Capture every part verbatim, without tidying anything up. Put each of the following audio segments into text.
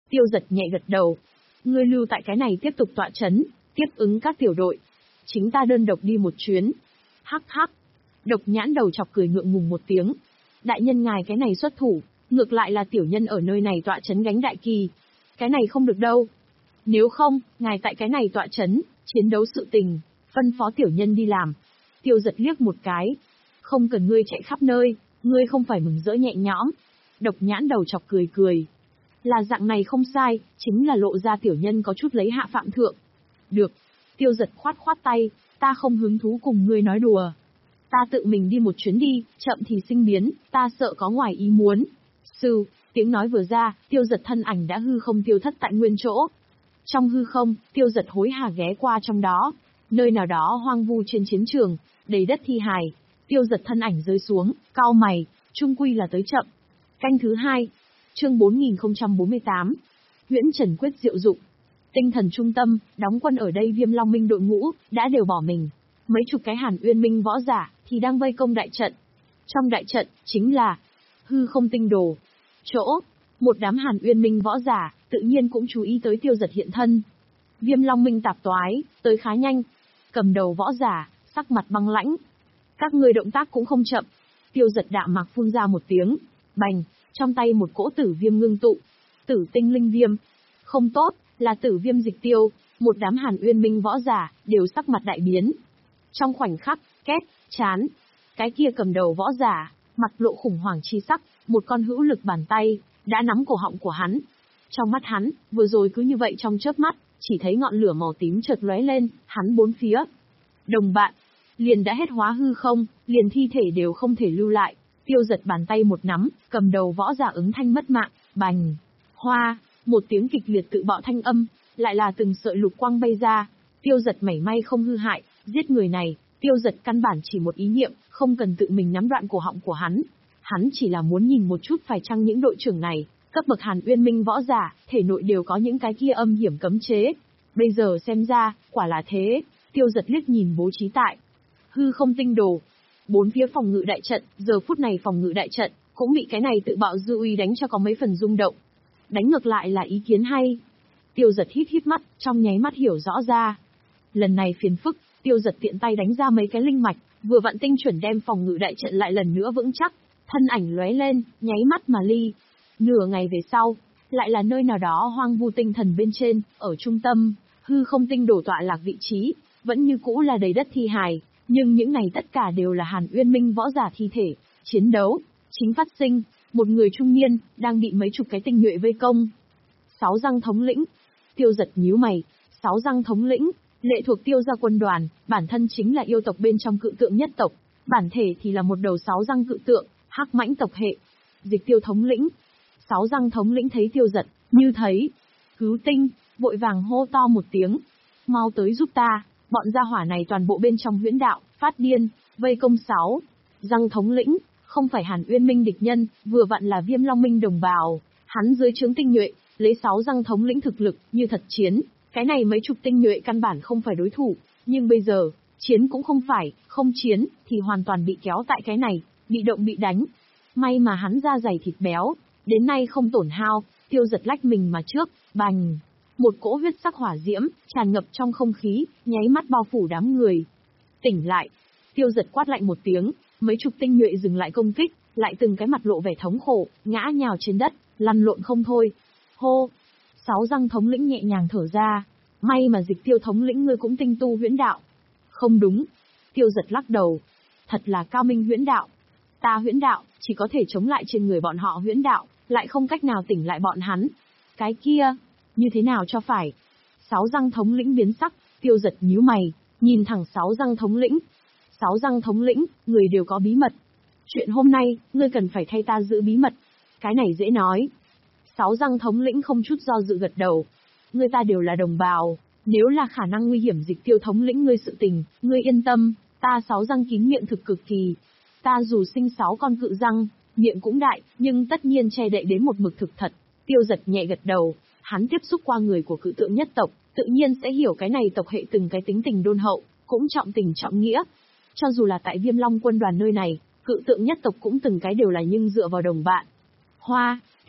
Tiêu Giật nhẹ gật đầu. Ngươi lưu tại cái này tiếp tục tọa chấn, tiếp ứng các tiểu đội. Chính ta đơn độc đi một chuyến. Hắc hắc. Độc Nhãn đầu chọc cười ngượng ngùng một tiếng. Đại nhân ngài cái này xuất thủ, ngược lại là tiểu nhân ở nơi này tọa chấn gánh đại kỳ. Cái này không được đâu. Nếu không, ngài tại cái này tọa chấn, chiến đấu sự tình, phân phó tiểu nhân đi làm. Tiêu Giật liếc một cái. Không cần ngươi chạy khắp nơi, ngươi không phải mừng rỡ nhẹ nhõm. Độc Nhãn đầu chọc cười cười. Là dạng này không sai, chính là lộ ra tiểu nhân có chút lấy hạ phạm thượng. Được. Tiêu Giật khoát khoát tay, ta không hứng thú cùng ngươi nói đùa. Ta tự mình đi một chuyến đi, chậm thì sinh biến, ta sợ có ngoài ý muốn. Sư, tiếng nói vừa ra, Tiêu Giật thân ảnh đã hư không tiêu thất tại nguyên chỗ. Trong hư không, Tiêu Giật hối hả ghé qua trong đó. Nơi nào đó hoang vu trên chiến trường, đầy đất thi hài. Tiêu Giật thân ảnh rơi xuống, cau mày, chung quy là tới chậm. Canh thứ hai, chương bốn nghìn không trăm bốn mươi tám. Huyễn Trần Quyết diệu dụng. Tinh thần trung tâm, đóng quân ở đây Viêm Long Minh đội ngũ, đã đều bỏ mình. Mấy chục cái Hàn Uyên Minh võ giả, thì đang vây công đại trận. Trong đại trận, chính là hư không tinh đồ. Chỗ, một đám Hàn Uyên Minh võ giả, tự nhiên cũng chú ý tới Tiêu Giật hiện thân. Viêm Long Minh tạp toái, tới khá nhanh. Cầm đầu võ giả, sắc mặt băng lãnh. Các ngươi động tác cũng không chậm. Tiêu Giật đạm mạc phun ra một tiếng. Bành, trong tay một cỗ tử viêm ngưng tụ. Tử tinh linh viêm. Không tốt, là tử viêm dịch tiêu. Một đám Hàn Uyên Minh võ giả, đều sắc mặt đại biến. Trong khoảnh khắc, két, chán. Cái kia cầm đầu võ giả, mặt lộ khủng hoảng chi sắc, một con hữu lực bàn tay, đã nắm cổ họng của hắn. Trong mắt hắn, vừa rồi cứ như vậy trong chớp mắt, chỉ thấy ngọn lửa màu tím chợt lóe lên, hắn bốn phía. Đồng bạn, liền đã hết hóa hư không, liền thi thể đều không thể lưu lại. Tiêu Giật bàn tay một nắm, cầm đầu võ giả ứng thanh mất mạng, bành. Hoa, một tiếng kịch liệt tự bạo thanh âm, lại là từng sợi lục quang bay ra. Tiêu Giật mảy may không hư hại, giết người này, Tiêu Giật căn bản chỉ một ý niệm, không cần tự mình nắm đoạn cổ họng của hắn. Hắn chỉ là muốn nhìn một chút phải chăng những đội trưởng này, cấp bậc Hàn Uyên Minh võ giả, thể nội đều có những cái kia âm hiểm cấm chế. Bây giờ xem ra, quả là thế. Tiêu Giật liếc nhìn bố trí tại hư không tinh đồ. Bốn phía phòng ngự đại trận, giờ phút này phòng ngự đại trận, cũng bị cái này tự bạo dư uy đánh cho có mấy phần rung động. Đánh ngược lại là ý kiến hay. Tiêu Giật hít hít mắt, trong nháy mắt hiểu rõ ra. Lần này phiền phức, Tiêu Giật tiện tay đánh ra mấy cái linh mạch, vừa vặn tinh chuẩn đem phòng ngự đại trận lại lần nữa vững chắc. Thân ảnh lóe lên, nháy mắt mà ly. Nửa ngày về sau, lại là nơi nào đó hoang vu tinh thần bên trên, ở trung tâm, hư không tinh đổ tọa lạc vị trí, vẫn như cũ là đầy đất thi hài, nhưng những này tất cả đều là Hàn Uyên Minh võ giả thi thể. Chiến đấu chính phát sinh, một người trung niên đang bị mấy chục cái tinh nhuệ vây công. Sáu răng thống lĩnh. Tiêu Giật nhíu mày. Sáu răng thống lĩnh, lệ thuộc Tiêu gia quân đoàn, bản thân chính là yêu tộc bên trong cự tượng nhất tộc, bản thể thì là một đầu sáu răng cự tượng, hắc mãnh tộc hệ. Dịch Tiêu thống lĩnh. Sáu răng thống lĩnh thấy Tiêu Giật, như thấy cứu tinh, vội vàng hô to một tiếng, mau tới giúp ta. Bọn gia hỏa này toàn bộ bên trong huyễn đạo, phát điên, vây công sáu răng thống lĩnh, không phải Hàn Uyên Minh địch nhân, vừa vặn là Viêm Long Minh đồng bào. Hắn dưới trướng tinh nhuệ, lấy sáu răng thống lĩnh thực lực, như thật chiến, cái này mấy chục tinh nhuệ căn bản không phải đối thủ, nhưng bây giờ, chiến cũng không phải, không chiến, thì hoàn toàn bị kéo tại cái này, bị động bị đánh. May mà hắn da dày thịt béo, đến nay không tổn hao. Tiêu Giật lách mình mà trước, bành. Một cỗ huyết sắc hỏa diễm, tràn ngập trong không khí, nháy mắt bao phủ đám người. Tỉnh lại. Tiêu Giật quát lạnh một tiếng, mấy chục tinh nhuệ dừng lại công kích, lại từng cái mặt lộ vẻ thống khổ, ngã nhào trên đất, lăn lộn không thôi. Hô! Sáu răng thống lĩnh nhẹ nhàng thở ra. May mà Dịch Tiêu thống lĩnh ngươi cũng tinh tu huyễn đạo. Không đúng. Tiêu Giật lắc đầu. Thật là cao minh huyễn đạo. Ta huyễn đạo, chỉ có thể chống lại trên người bọn họ huyễn đạo, lại không cách nào tỉnh lại bọn hắn. Cái kia, như thế nào cho phải? Sáu răng thống lĩnh biến sắc, Tiêu Giật nhíu mày, nhìn thẳng sáu răng thống lĩnh. Sáu răng thống lĩnh, người đều có bí mật. Chuyện hôm nay, ngươi cần phải thay ta giữ bí mật. Cái này dễ nói. Sáu răng thống lĩnh không chút do dự gật đầu. Ngươi ta đều là đồng bào, nếu là khả năng nguy hiểm Dịch Tiêu thống lĩnh ngươi sự tình, ngươi yên tâm, ta sáu răng kín miệng thực cực kỳ. Ta dù sinh sáu con cự răng, miệng cũng đại, nhưng tất nhiên che đậy đến một mực thực thật. Tiêu Giật nhẹ gật đầu, hắn tiếp xúc qua người của cự tượng nhất tộc, tự nhiên sẽ hiểu cái này tộc hệ từng cái tính tình đôn hậu, cũng trọng tình trọng nghĩa. Cho dù là tại Viêm Long quân đoàn nơi này, cự tượng nhất tộc cũng từng cái đều là nhưng dựa vào đồng bạn. Hoa,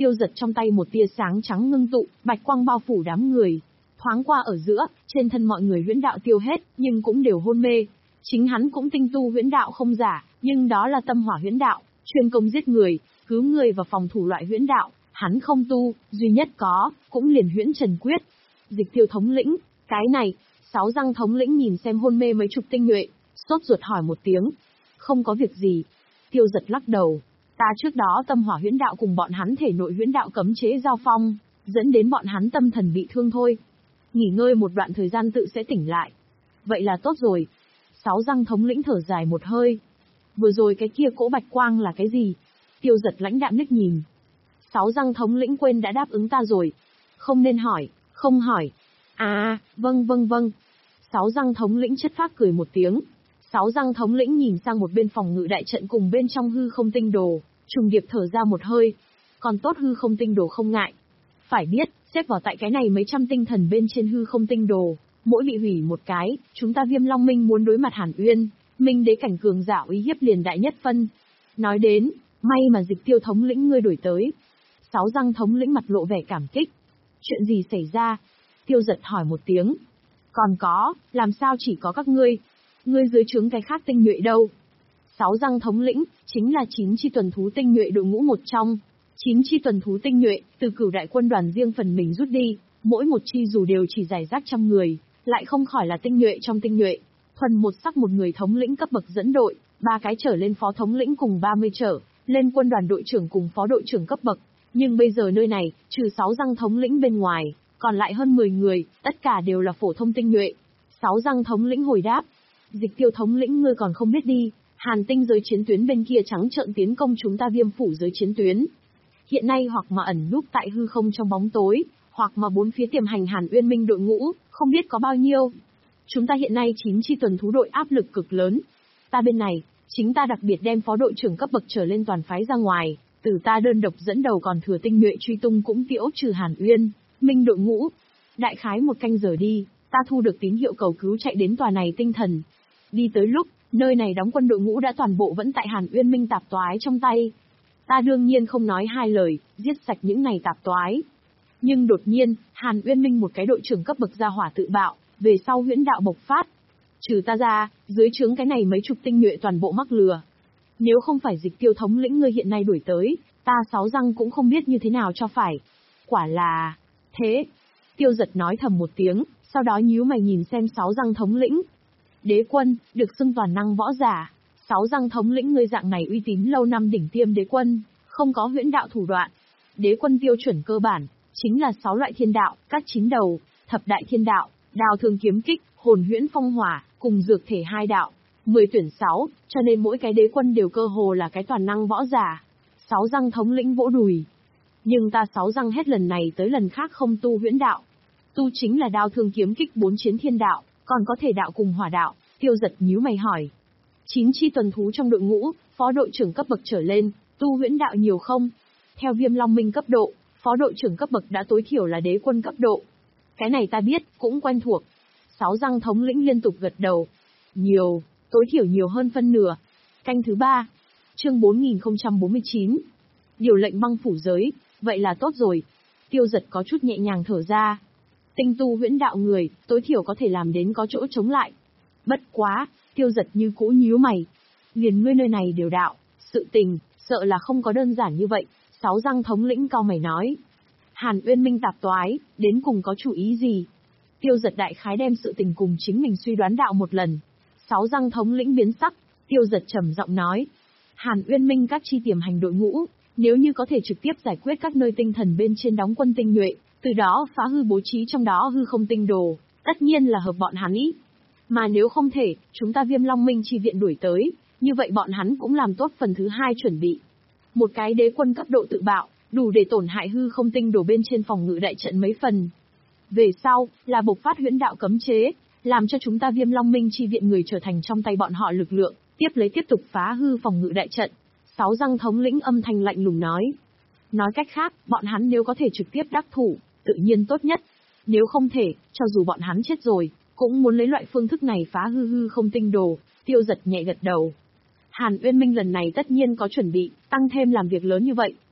Tiêu Giật trong tay một tia sáng trắng ngưng tụ, bạch quang bao phủ đám người. Thoáng qua ở giữa, trên thân mọi người huyễn đạo tiêu hết, nhưng cũng đều hôn mê. Chính hắn cũng tinh tu huyễn đạo không giả, nhưng đó là tâm hỏa huyễn đạo, chuyên công giết người, cứu người và phòng thủ loại huyễn đạo, hắn không tu, duy nhất có, cũng liền huyễn trần quyết. Dịch Tiêu thống lĩnh, cái này, Sáu Răng thống lĩnh nhìn xem hôn mê mấy chục tinh nhuệ, sốt ruột hỏi một tiếng. Không có việc gì. Tiêu Giật lắc đầu. Ta trước đó tâm hỏa huyễn đạo cùng bọn hắn thể nội huyễn đạo cấm chế giao phong, dẫn đến bọn hắn tâm thần bị thương thôi. Nghỉ ngơi một đoạn thời gian tự sẽ tỉnh lại. Vậy là tốt rồi. Sáu Răng thống lĩnh thở dài một hơi. Vừa rồi cái kia cỗ bạch quang là cái gì? Tiêu Giật lãnh đạm liếc nhìn. Sáu Răng thống lĩnh quên đã đáp ứng ta rồi. Không nên hỏi, không hỏi. À, vâng vâng vâng. Sáu Răng thống lĩnh chất phác cười một tiếng. Sáu Răng thống lĩnh nhìn sang một bên phòng ngự đại trận cùng bên trong hư không tinh đồ, trùng điệp thở ra một hơi. Còn tốt hư không tinh đồ không ngại. Phải biết, xếp vào tại cái này mấy trăm tinh thần bên trên hư không tinh đồ, mỗi bị hủy một cái, chúng ta Viêm Long Minh muốn đối mặt Hàn Uyên, Minh đế cảnh cường giả uy hiếp liền đại nhất phân. Nói đến, may mà Dịch Tiêu thống lĩnh ngươi đổi tới. Sáu Răng thống lĩnh mặt lộ vẻ cảm kích. Chuyện gì xảy ra? Tiêu Giật hỏi một tiếng. Còn có, làm sao chỉ có các ngươi? Ngươi dưới trướng cái khác tinh nhuệ đâu? Sáu Răng thống lĩnh, chính là chín chi tuần thú tinh nhuệ đội ngũ một trong. Chín chi tuần thú tinh nhuệ, từ cửu đại quân đoàn riêng phần mình rút đi, mỗi một chi dù đều chỉ giải rác trăm người, lại không khỏi là tinh nhuệ trong tinh nhuệ. Thuần một sắc một người thống lĩnh cấp bậc dẫn đội, ba cái trở lên phó thống lĩnh cùng ba mươi trở, lên quân đoàn đội trưởng cùng phó đội trưởng cấp bậc. Nhưng bây giờ nơi này, trừ Sáu Răng thống lĩnh bên ngoài, còn lại hơn mười người, tất cả đều là phổ thông tinh nhuệ. Sáu Răng thống lĩnh hồi đáp. Dịch Tiêu thống lĩnh ngươi còn không biết đi, Hàn tinh giới chiến tuyến bên kia trắng trợn tiến công chúng ta Viêm phủ giới chiến tuyến. Hiện nay hoặc mà ẩn núp tại hư không trong bóng tối, hoặc mà bốn phía tiềm hành Hàn Uyên Minh đội ngũ, không biết có bao nhiêu. Chúng ta hiện nay chín chi tuần thú đội áp lực cực lớn. Ta bên này, chính ta đặc biệt đem phó đội trưởng cấp bậc trở lên toàn phái ra ngoài, từ ta đơn độc dẫn đầu còn thừa tinh nhuệ truy tung cũng tiễu trừ Hàn Uyên Minh đội ngũ. Đại khái một canh giờ đi, ta thu được tín hiệu cầu cứu chạy đến tòa này tinh thần. Đi tới lúc, nơi này đóng quân đội ngũ đã toàn bộ vẫn tại Hàn Uyên Minh tạp toái trong tay. Ta đương nhiên không nói hai lời, giết sạch những này tạp toái. Nhưng đột nhiên, Hàn Uyên Minh một cái đội trưởng cấp bậc ra hỏa tự bạo, về sau huyễn đạo bộc phát. Trừ ta ra, dưới trướng cái này mấy chục tinh nhuệ toàn bộ mắc lừa. Nếu không phải Dịch Tiêu thống lĩnh ngươi hiện nay đuổi tới, ta Sáu Răng cũng không biết như thế nào cho phải. Quả là... thế. Tiêu Giật nói thầm một tiếng, sau đó nhíu mày nhìn xem Sáu Răng thống lĩnh. Đế quân, được xưng toàn năng võ giả. Sáu Răng thống lĩnh ngươi dạng này uy tín lâu năm đỉnh tiêm đế quân, không có huyễn đạo thủ đoạn. Đế quân tiêu chuẩn cơ bản, chính là sáu loại thiên đạo, các chín đầu, thập đại thiên đạo, đao thương kiếm kích, hồn huyễn phong hỏa, cùng dược thể hai đạo, mười tuyển sáu, cho nên mỗi cái đế quân đều cơ hồ là cái toàn năng võ giả. Sáu Răng thống lĩnh vỗ đùi. Nhưng ta Sáu Răng hết lần này tới lần khác không tu huyễn đạo. Tu chính là đao thương kiếm kích bốn chiến thiên đạo, còn có thể đạo cùng hỏa đạo. Tiêu Giật nhíu mày hỏi. Chín chi tuần thú trong đội ngũ, phó đội trưởng cấp bậc trở lên, tu huyễn đạo nhiều không? Theo Viêm Long Minh cấp độ, phó đội trưởng cấp bậc đã tối thiểu là đế quân cấp độ. Cái này ta biết, cũng quen thuộc. Sáu Răng thống lĩnh liên tục gật đầu. Nhiều, tối thiểu nhiều hơn phân nửa. Canh thứ ba. Chương bốn nghìn không trăm bốn mươi chín. Điều lệnh băng phủ giới, vậy là tốt rồi. Tiêu Giật có chút nhẹ nhàng thở ra. Tinh tu huyễn đạo người, tối thiểu có thể làm đến có chỗ chống lại. Bất quá, Tiêu Giật như cũ nhíu mày. Liền ngươi nơi này đều đạo, sự tình, sợ là không có đơn giản như vậy. Sáu Răng thống lĩnh cao mày nói. Hàn Uyên Minh tạp toái, đến cùng có chủ ý gì? Tiêu Giật đại khái đem sự tình cùng chính mình suy đoán đạo một lần. Sáu Răng thống lĩnh biến sắc, Tiêu Giật trầm giọng nói. Hàn Uyên Minh các chi tiềm hành đội ngũ, nếu như có thể trực tiếp giải quyết các nơi tinh thần bên trên đóng quân tinh nhuệ, từ đó phá hư bố trí trong đó hư không tinh đồ, tất nhiên là hợp bọn hắn ý. Mà nếu không thể, chúng ta Viêm Long Minh chi viện đuổi tới, như vậy bọn hắn cũng làm tốt phần thứ hai chuẩn bị. Một cái đế quân cấp độ tự bạo, đủ để tổn hại hư không tinh đồ bên trên phòng ngự đại trận mấy phần. Về sau, là bộc phát huyễn đạo cấm chế, làm cho chúng ta Viêm Long Minh chi viện người trở thành trong tay bọn họ lực lượng, tiếp lấy tiếp tục phá hư phòng ngự đại trận. Sáu Răng thống lĩnh âm thanh lạnh lùng nói. Nói cách khác, bọn hắn nếu có thể trực tiếp đắc thủ, tự nhiên tốt nhất. Nếu không thể, cho dù bọn hắn chết rồi, cũng muốn lấy loại phương thức này phá hư hư không tinh đồ. Tiêu Giật nhẹ gật đầu. Hàn Uyên Minh lần này tất nhiên có chuẩn bị, tăng thêm làm việc lớn như vậy,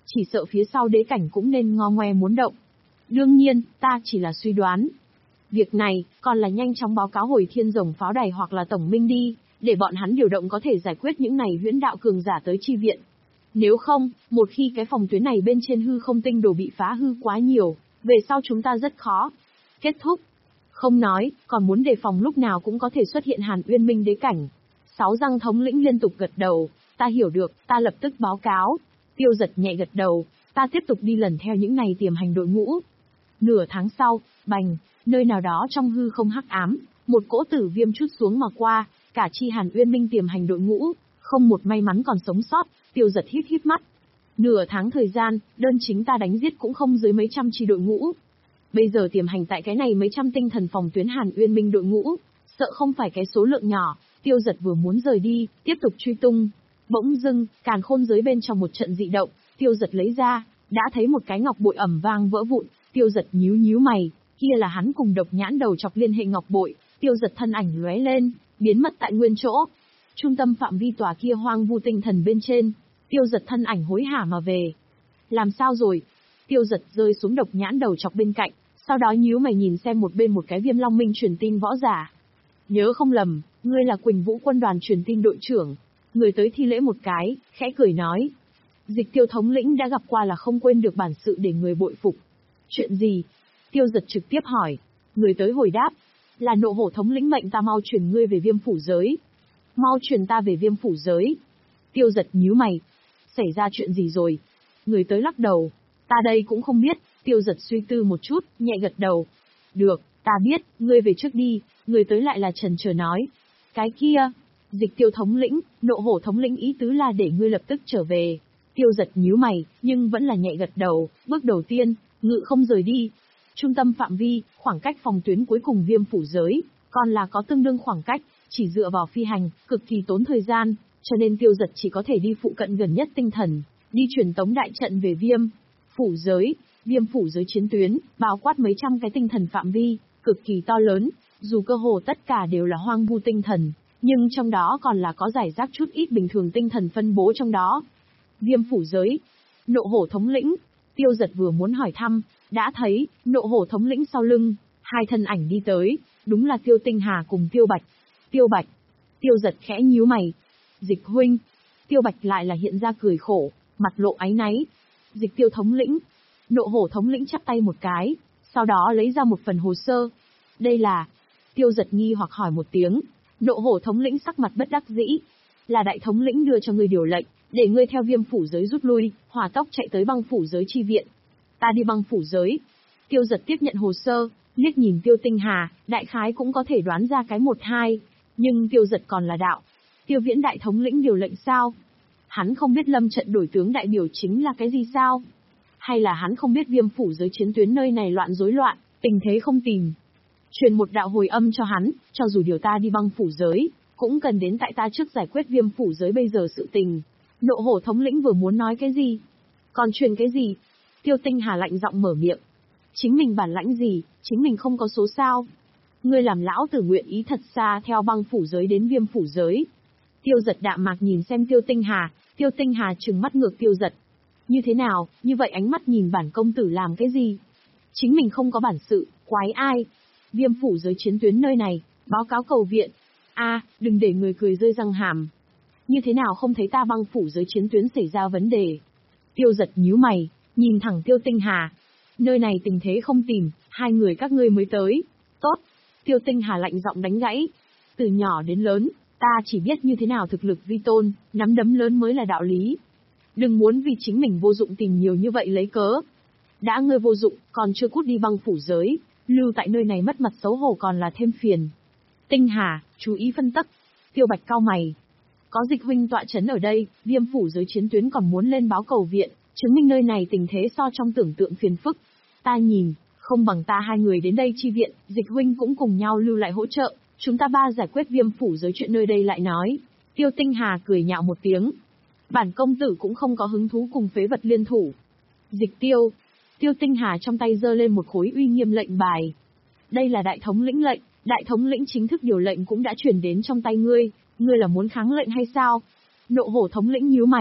chỉ sợ phía sau đế cảnh cũng nên ngo ngoe muốn động. Đương nhiên, ta chỉ là suy đoán. Việc này, còn là nhanh chóng báo cáo hồi thiên rồng pháo đài hoặc là tổng minh đi, để bọn hắn điều động có thể giải quyết những này huyễn đạo cường giả tới chi viện. Nếu không, một khi cái phòng tuyến này bên trên hư không tinh đồ bị phá hư quá nhiều, về sau chúng ta rất khó. Kết thúc. Không nói, còn muốn đề phòng lúc nào cũng có thể xuất hiện Hàn Uyên Minh đế cảnh. Sáu răng thống lĩnh liên tục gật đầu, ta hiểu được, ta lập tức báo cáo. Tiêu Giật nhẹ gật đầu, ta tiếp tục đi lần theo những này tiềm hành đội ngũ. Nửa tháng sau, bành, nơi nào đó trong hư không hắc ám, một cỗ tử viêm chút xuống mà qua, cả chi Hàn Uyên Minh tiềm hành đội ngũ, không một may mắn còn sống sót. Tiêu Giật hít hít mắt. Nửa tháng thời gian, đơn chính ta đánh giết cũng không dưới mấy trăm chi đội ngũ. Bây giờ tiềm hành tại cái này mấy trăm tinh thần phòng tuyến Hàn Uyên Minh đội ngũ, sợ không phải cái số lượng nhỏ. Tiêu Giật vừa muốn rời đi, tiếp tục truy tung. Bỗng dưng, càn khôn giới bên trong một trận dị động, Tiêu Giật lấy ra, đã thấy một cái ngọc bội ầm vang vỡ vụn. Tiêu Giật nhíu nhíu mày, kia là hắn cùng độc nhãn đầu chọc liên hệ ngọc bội. Tiêu Giật thân ảnh lóe lên, biến mất tại nguyên chỗ. Trung tâm phạm vi tòa kia hoang vu tinh thần bên trên, Tiêu Giật thân ảnh hối hả mà về. Làm sao rồi? Tiêu Giật rơi xuống độc nhãn đầu chọc bên cạnh, sau đó nhíu mày nhìn xem một bên một cái Viêm Long Minh truyền tin võ giả. Nhớ không lầm, ngươi là Quỳnh Vũ quân đoàn truyền tin đội trưởng. Người tới thi lễ một cái, khẽ cười nói. Dịch Tiêu thống lĩnh đã gặp qua là không quên được bản sự để người bội phục. Chuyện gì? Tiêu Giật trực tiếp hỏi. Người tới hồi đáp. Là Nộ Hổ thống lĩnh mệnh ta mau truyền ngươi về Viêm phủ giới. Mau truyền ta về Viêm phủ giới. Tiêu Giật nhíu mày. Xảy ra chuyện gì rồi? Người tới lắc đầu. Ta đây cũng không biết. Tiêu Giật suy tư một chút, nhẹ gật đầu. Được, ta biết, ngươi về trước đi. Người tới lại là trần chờ nói. Cái kia, Dịch Tiêu thống lĩnh, Nộ Hổ thống lĩnh ý tứ là để ngươi lập tức trở về. Tiêu Giật nhíu mày, nhưng vẫn là nhẹ gật đầu. Bước đầu tiên, ngự không rời đi. Trung tâm phạm vi, khoảng cách phòng tuyến cuối cùng Viêm phủ giới, còn là có tương đương khoảng cách, chỉ dựa vào phi hành, cực kỳ tốn thời gian, cho nên Tiêu Giật chỉ có thể đi phụ cận gần nhất tinh thần, đi truyền tống đại trận về Viêm phủ giới. Viêm phủ giới chiến tuyến, bao quát mấy trăm cái tinh thần phạm vi, cực kỳ to lớn, dù cơ hồ tất cả đều là hoang vu tinh thần, nhưng trong đó còn là có giải rác chút ít bình thường tinh thần phân bố trong đó. Viêm phủ giới, Nộ Hổ thống lĩnh. Tiêu Giật vừa muốn hỏi thăm, đã thấy, Nộ Hổ thống lĩnh sau lưng, hai thân ảnh đi tới, đúng là Tiêu Tinh Hà cùng Tiêu Bạch. Tiêu Bạch. Tiêu Giật khẽ nhíu mày. Dịch huynh. Tiêu Bạch lại là hiện ra cười khổ, mặt lộ áy náy. Dịch Tiêu thống lĩnh. Nộ Hổ thống lĩnh chắp tay một cái, sau đó lấy ra một phần hồ sơ. Đây là... Tiêu Giật nghi hoặc hỏi một tiếng. Nộ Hổ thống lĩnh sắc mặt bất đắc dĩ. Là đại thống lĩnh đưa cho ngươi điều lệnh, để ngươi theo Viêm phủ giới rút lui, hỏa tốc chạy tới băng phủ giới chi viện. Ta đi băng phủ giới. Tiêu Giật tiếp nhận hồ sơ, liếc nhìn Tiêu Tinh Hà, đại khái cũng có thể đoán ra cái một hai. Nhưng Tiêu Giật còn là đạo. Tiêu Viễn đại thống lĩnh điều lệnh sao? Hắn không biết lâm trận đổi tướng đại biểu chính là cái gì sao? Hay là hắn không biết Viêm phủ giới chiến tuyến nơi này loạn rối loạn, tình thế không tìm. Truyền một đạo hồi âm cho hắn, cho dù điều ta đi băng phủ giới, cũng cần đến tại ta trước giải quyết Viêm phủ giới bây giờ sự tình. Nộ Hổ thống lĩnh vừa muốn nói cái gì? Còn truyền cái gì? Tiêu Tinh Hà lạnh giọng mở miệng. Chính mình bản lãnh gì, chính mình không có số sao? Ngươi làm lão tử nguyện ý thật xa theo băng phủ giới đến Viêm phủ giới. Tiêu Giật đạm mạc nhìn xem Tiêu Tinh Hà, Tiêu Tinh Hà trừng mắt ngược Tiêu Giật. Như thế nào, như vậy ánh mắt nhìn bản công tử làm cái gì? Chính mình không có bản sự, quái ai? Viêm phủ giới chiến tuyến nơi này, báo cáo cầu viện. A, à, đừng để người cười rơi răng hàm. Như thế nào không thấy ta băng phủ giới chiến tuyến xảy ra vấn đề? Tiêu Giật nhíu mày, nhìn thẳng Tiêu Tinh Hà. Nơi này tình thế không tìm, hai người các ngươi mới tới. Tốt. Tiêu Tinh Hà lạnh giọng đánh gãy. Từ nhỏ đến lớn, ta chỉ biết như thế nào thực lực vi tôn, nắm đấm lớn mới là đạo lý. Đừng muốn vì chính mình vô dụng tìm nhiều như vậy lấy cớ. Đã ngươi vô dụng, còn chưa cút đi băng phủ giới, lưu tại nơi này mất mặt xấu hổ còn là thêm phiền. Tinh Hà, chú ý phân tắc. Tiêu Bạch cau mày. Có Dịch huynh tọa chấn ở đây, Viêm phủ giới chiến tuyến còn muốn lên báo cầu viện, chứng minh nơi này tình thế so trong tưởng tượng phiền phức. Ta nhìn, không bằng ta hai người đến đây chi viện, Dịch huynh cũng cùng nhau lưu lại hỗ trợ, chúng ta ba giải quyết Viêm phủ giới chuyện nơi đây lại nói. Tiêu Tinh Hà cười nhạo một tiếng. Bản công tử cũng không có hứng thú cùng phế vật liên thủ. Dịch Tiêu. Tiêu Tinh Hà trong tay giơ lên một khối uy nghiêm lệnh bài. Đây là đại thống lĩnh lệnh, đại thống lĩnh chính thức điều lệnh cũng đã chuyển đến trong tay ngươi, ngươi là muốn kháng lệnh hay sao? Nộ Hổ thống lĩnh nhíu mày.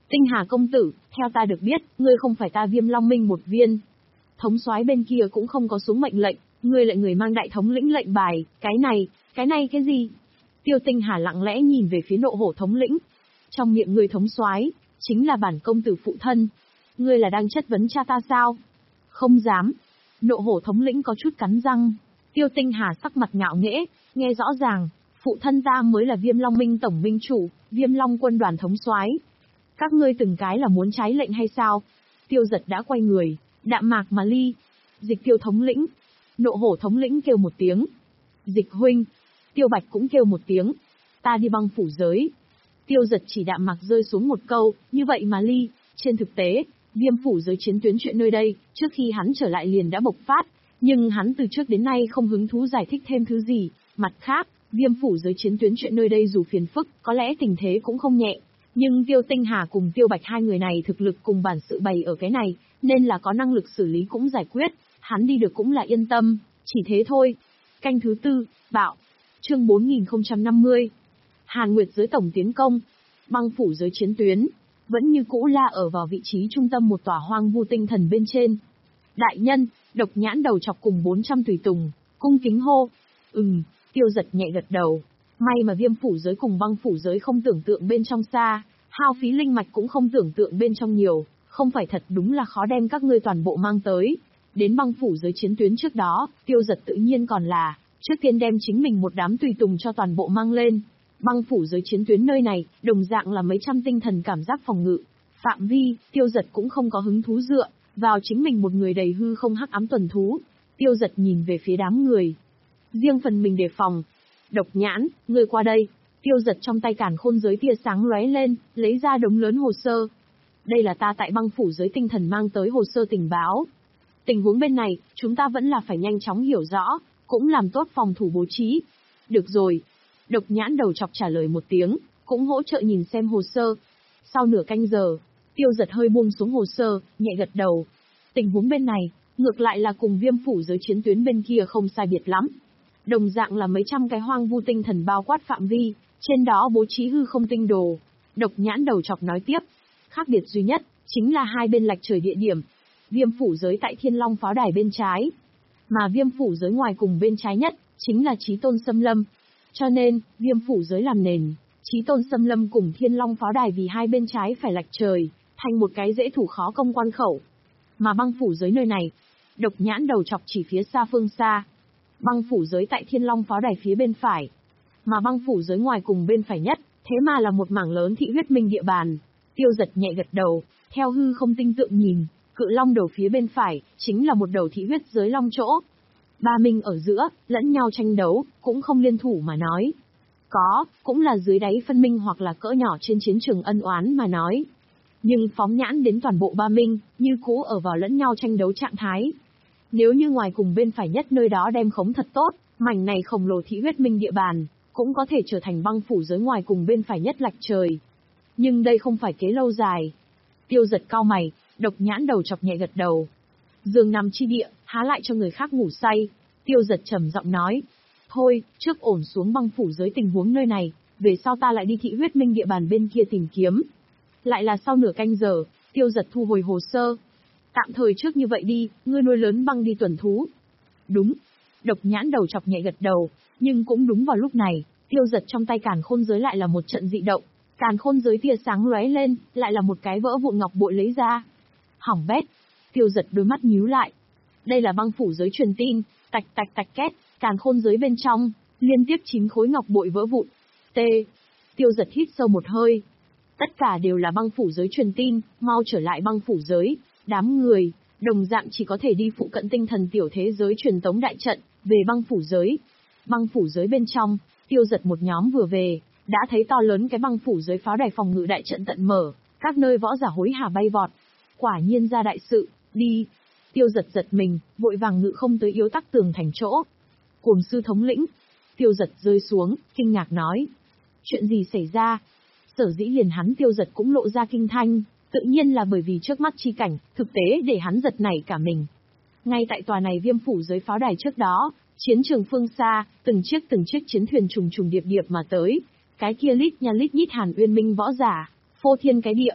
Tinh Hà công tử, theo ta được biết, ngươi không phải ta Viêm Long Minh một viên. Thống soái bên kia cũng không có xuống mệnh lệnh, ngươi lại người mang đại thống lĩnh lệnh bài, cái này, cái này cái gì? Tiêu Tinh Hà lặng lẽ nhìn về phía Nộ Hổ thống lĩnh. Trong miệng ngươi thống soái, chính là bản công tử phụ thân. Ngươi là đang chất vấn cha ta sao? Không dám. Nộ Hổ thống lĩnh có chút cắn răng. Tiêu Tinh Hà sắc mặt ngạo nghễ, nghe rõ ràng, phụ thân ta mới là Viêm Long Minh tổng minh chủ, Viêm Long quân đoàn thống soái. Các ngươi từng cái là muốn trái lệnh hay sao? Tiêu Giật đã quay người, đạm mạc mà ly. Dịch Tiêu thống lĩnh. Nộ Hổ thống lĩnh kêu một tiếng. Dịch huynh. Tiêu Bạch cũng kêu một tiếng. Ta đi băng phủ giới. Tiêu Giật chỉ đạm mạc rơi xuống một câu, như vậy mà ly. Trên thực tế, Viêm phủ giới chiến tuyến chuyện nơi đây, trước khi hắn trở lại liền đã bộc phát, nhưng hắn từ trước đến nay không hứng thú giải thích thêm thứ gì. Mặt khác, Viêm phủ giới chiến tuyến chuyện nơi đây dù phiền phức, có lẽ tình thế cũng không nhẹ. Nhưng Tiêu Tinh Hà cùng Tiêu Bạch hai người này thực lực cùng bản sự bày ở cái này, nên là có năng lực xử lý cũng giải quyết, hắn đi được cũng là yên tâm, chỉ thế thôi. Canh thứ tư, bạo. Chương bốn nghìn không trăm năm mươi. Hàn Nguyệt giới tổng tiến công. Băng phủ giới chiến tuyến, vẫn như cũ la ở vào vị trí trung tâm một tòa hoang vu tinh thần bên trên. Đại nhân, Độc Nhãn đầu chọc cùng bốn trăm tùy tùng, cung kính hô. Ừm, Tiêu Giật nhẹ gật đầu. May mà Viêm phủ giới cùng băng phủ giới không tưởng tượng bên trong xa, hao phí linh mạch cũng không tưởng tượng bên trong nhiều, không phải thật đúng là khó đem các ngươi toàn bộ mang tới. Đến băng phủ giới chiến tuyến trước đó, Tiêu Giật tự nhiên còn là, trước tiên đem chính mình một đám tùy tùng cho toàn bộ mang lên. Băng phủ giới chiến tuyến nơi này, đồng dạng là mấy trăm tinh thần cảm giác phòng ngự. Phạm vi, Tiêu Giật cũng không có hứng thú dựa vào chính mình một người đầy hư không hắc ám tuần thú. Tiêu Giật nhìn về phía đám người. Riêng phần mình đề phòng. Độc Nhãn, ngươi qua đây. Tiêu Giật trong tay càn khôn giới tia sáng lóe lên, lấy ra đống lớn hồ sơ. Đây là ta tại băng phủ giới tinh thần mang tới hồ sơ tình báo. Tình huống bên này, chúng ta vẫn là phải nhanh chóng hiểu rõ, cũng làm tốt phòng thủ bố trí. Được rồi. Độc Nhãn đầu chọc trả lời một tiếng, cũng hỗ trợ nhìn xem hồ sơ. Sau nửa canh giờ, Tiêu Giật hơi buông xuống hồ sơ, nhẹ gật đầu. Tình huống bên này, ngược lại là cùng Viêm phủ giới chiến tuyến bên kia không sai biệt lắm. Đồng dạng là mấy trăm cái hoang vu tinh thần bao quát phạm vi, trên đó bố trí hư không tinh đồ. Độc Nhãn đầu chọc nói tiếp, khác biệt duy nhất, chính là hai bên lệch trời địa điểm. Viêm phủ giới tại Thiên Long pháo đài bên trái, mà Viêm phủ giới ngoài cùng bên trái nhất, chính là Chí Tôn Xâm Lâm. Cho nên, Viêm phủ giới làm nền, Chí Tôn Xâm Lâm cùng Thiên Long pháo đài vì hai bên trái phải lệch trời, thành một cái dễ thủ khó công quan khẩu. Mà băng phủ giới nơi này, Độc Nhãn đầu chọc chỉ phía xa phương xa. Băng phủ giới tại Thiên Long pháo đài phía bên phải, mà băng phủ giới ngoài cùng bên phải nhất, thế mà là một mảng lớn thị huyết minh địa bàn. Tiêu Giật nhẹ gật đầu, theo hư không tinh tượng nhìn, cự long đầu phía bên phải, chính là một đầu thị huyết giới long chỗ. Ba minh ở giữa, lẫn nhau tranh đấu, cũng không liên thủ mà nói. Có, cũng là dưới đáy phân minh hoặc là cỡ nhỏ trên chiến trường ân oán mà nói. Nhưng phóng nhãn đến toàn bộ ba minh, như cũ ở vào lẫn nhau tranh đấu trạng thái. Nếu như ngoài cùng bên phải nhất nơi đó đem khống thật tốt, mảnh này khổng lồ thị huyết minh địa bàn, cũng có thể trở thành băng phủ giới ngoài cùng bên phải nhất lạch trời. Nhưng đây không phải kế lâu dài. Tiêu Giật cau mày, Độc Nhãn đầu chọc nhẹ gật đầu. Giường nằm chi địa, há lại cho người khác ngủ say. Tiêu Giật trầm giọng nói. Thôi, trước ổn xuống băng phủ giới tình huống nơi này, về sau ta lại đi thị huyết minh địa bàn bên kia tìm kiếm. Lại là sau nửa canh giờ, Tiêu Giật thu hồi hồ sơ. Tạm thời trước như vậy đi, ngươi nuôi lớn băng đi tuần thú. Đúng. Độc Nhãn đầu chọc nhẹ gật đầu, nhưng cũng đúng vào lúc này, Tiêu Giật trong tay càn khôn giới lại là một trận dị động. Càn khôn giới tia sáng lóe lên, lại là một cái vỡ vụn ngọc bội lấy ra. Hỏng bét. Tiêu Giật đôi mắt nhíu lại. Đây là băng phủ giới truyền tin, tạch tạch tạch két, càn khôn giới bên trong, liên tiếp chín khối ngọc bội vỡ vụn. T. Tiêu Giật hít sâu một hơi. Tất cả đều là băng phủ giới truyền tin, mau trở lại băng phủ giới. Đám người, đồng dạng chỉ có thể đi phụ cận tinh thần tiểu thế giới truyền tống đại trận, về băng phủ giới. Băng phủ giới bên trong, Tiêu Giật một nhóm vừa về, đã thấy to lớn cái băng phủ giới pháo đài phòng ngự đại trận tận mở, các nơi võ giả hối hả bay vọt. Quả nhiên ra đại sự, đi. Tiêu Giật giật mình, vội vàng ngự không tới yếu tắc tường thành chỗ. Cuồng sư thống lĩnh. Tiêu Giật rơi xuống, kinh ngạc nói. Chuyện gì xảy ra? Sở dĩ liền hắn Tiêu Giật cũng lộ ra kinh thanh, tự nhiên là bởi vì trước mắt chi cảnh, thực tế để hắn giật nảy cả mình. Ngay tại tòa này viêm phủ giới pháo đài trước đó, chiến trường phương xa, từng chiếc từng chiếc chiến thuyền trùng trùng điệp điệp mà tới, cái kia lít nha lít nhít Hàn Uyên Minh võ giả, phô thiên cái địa.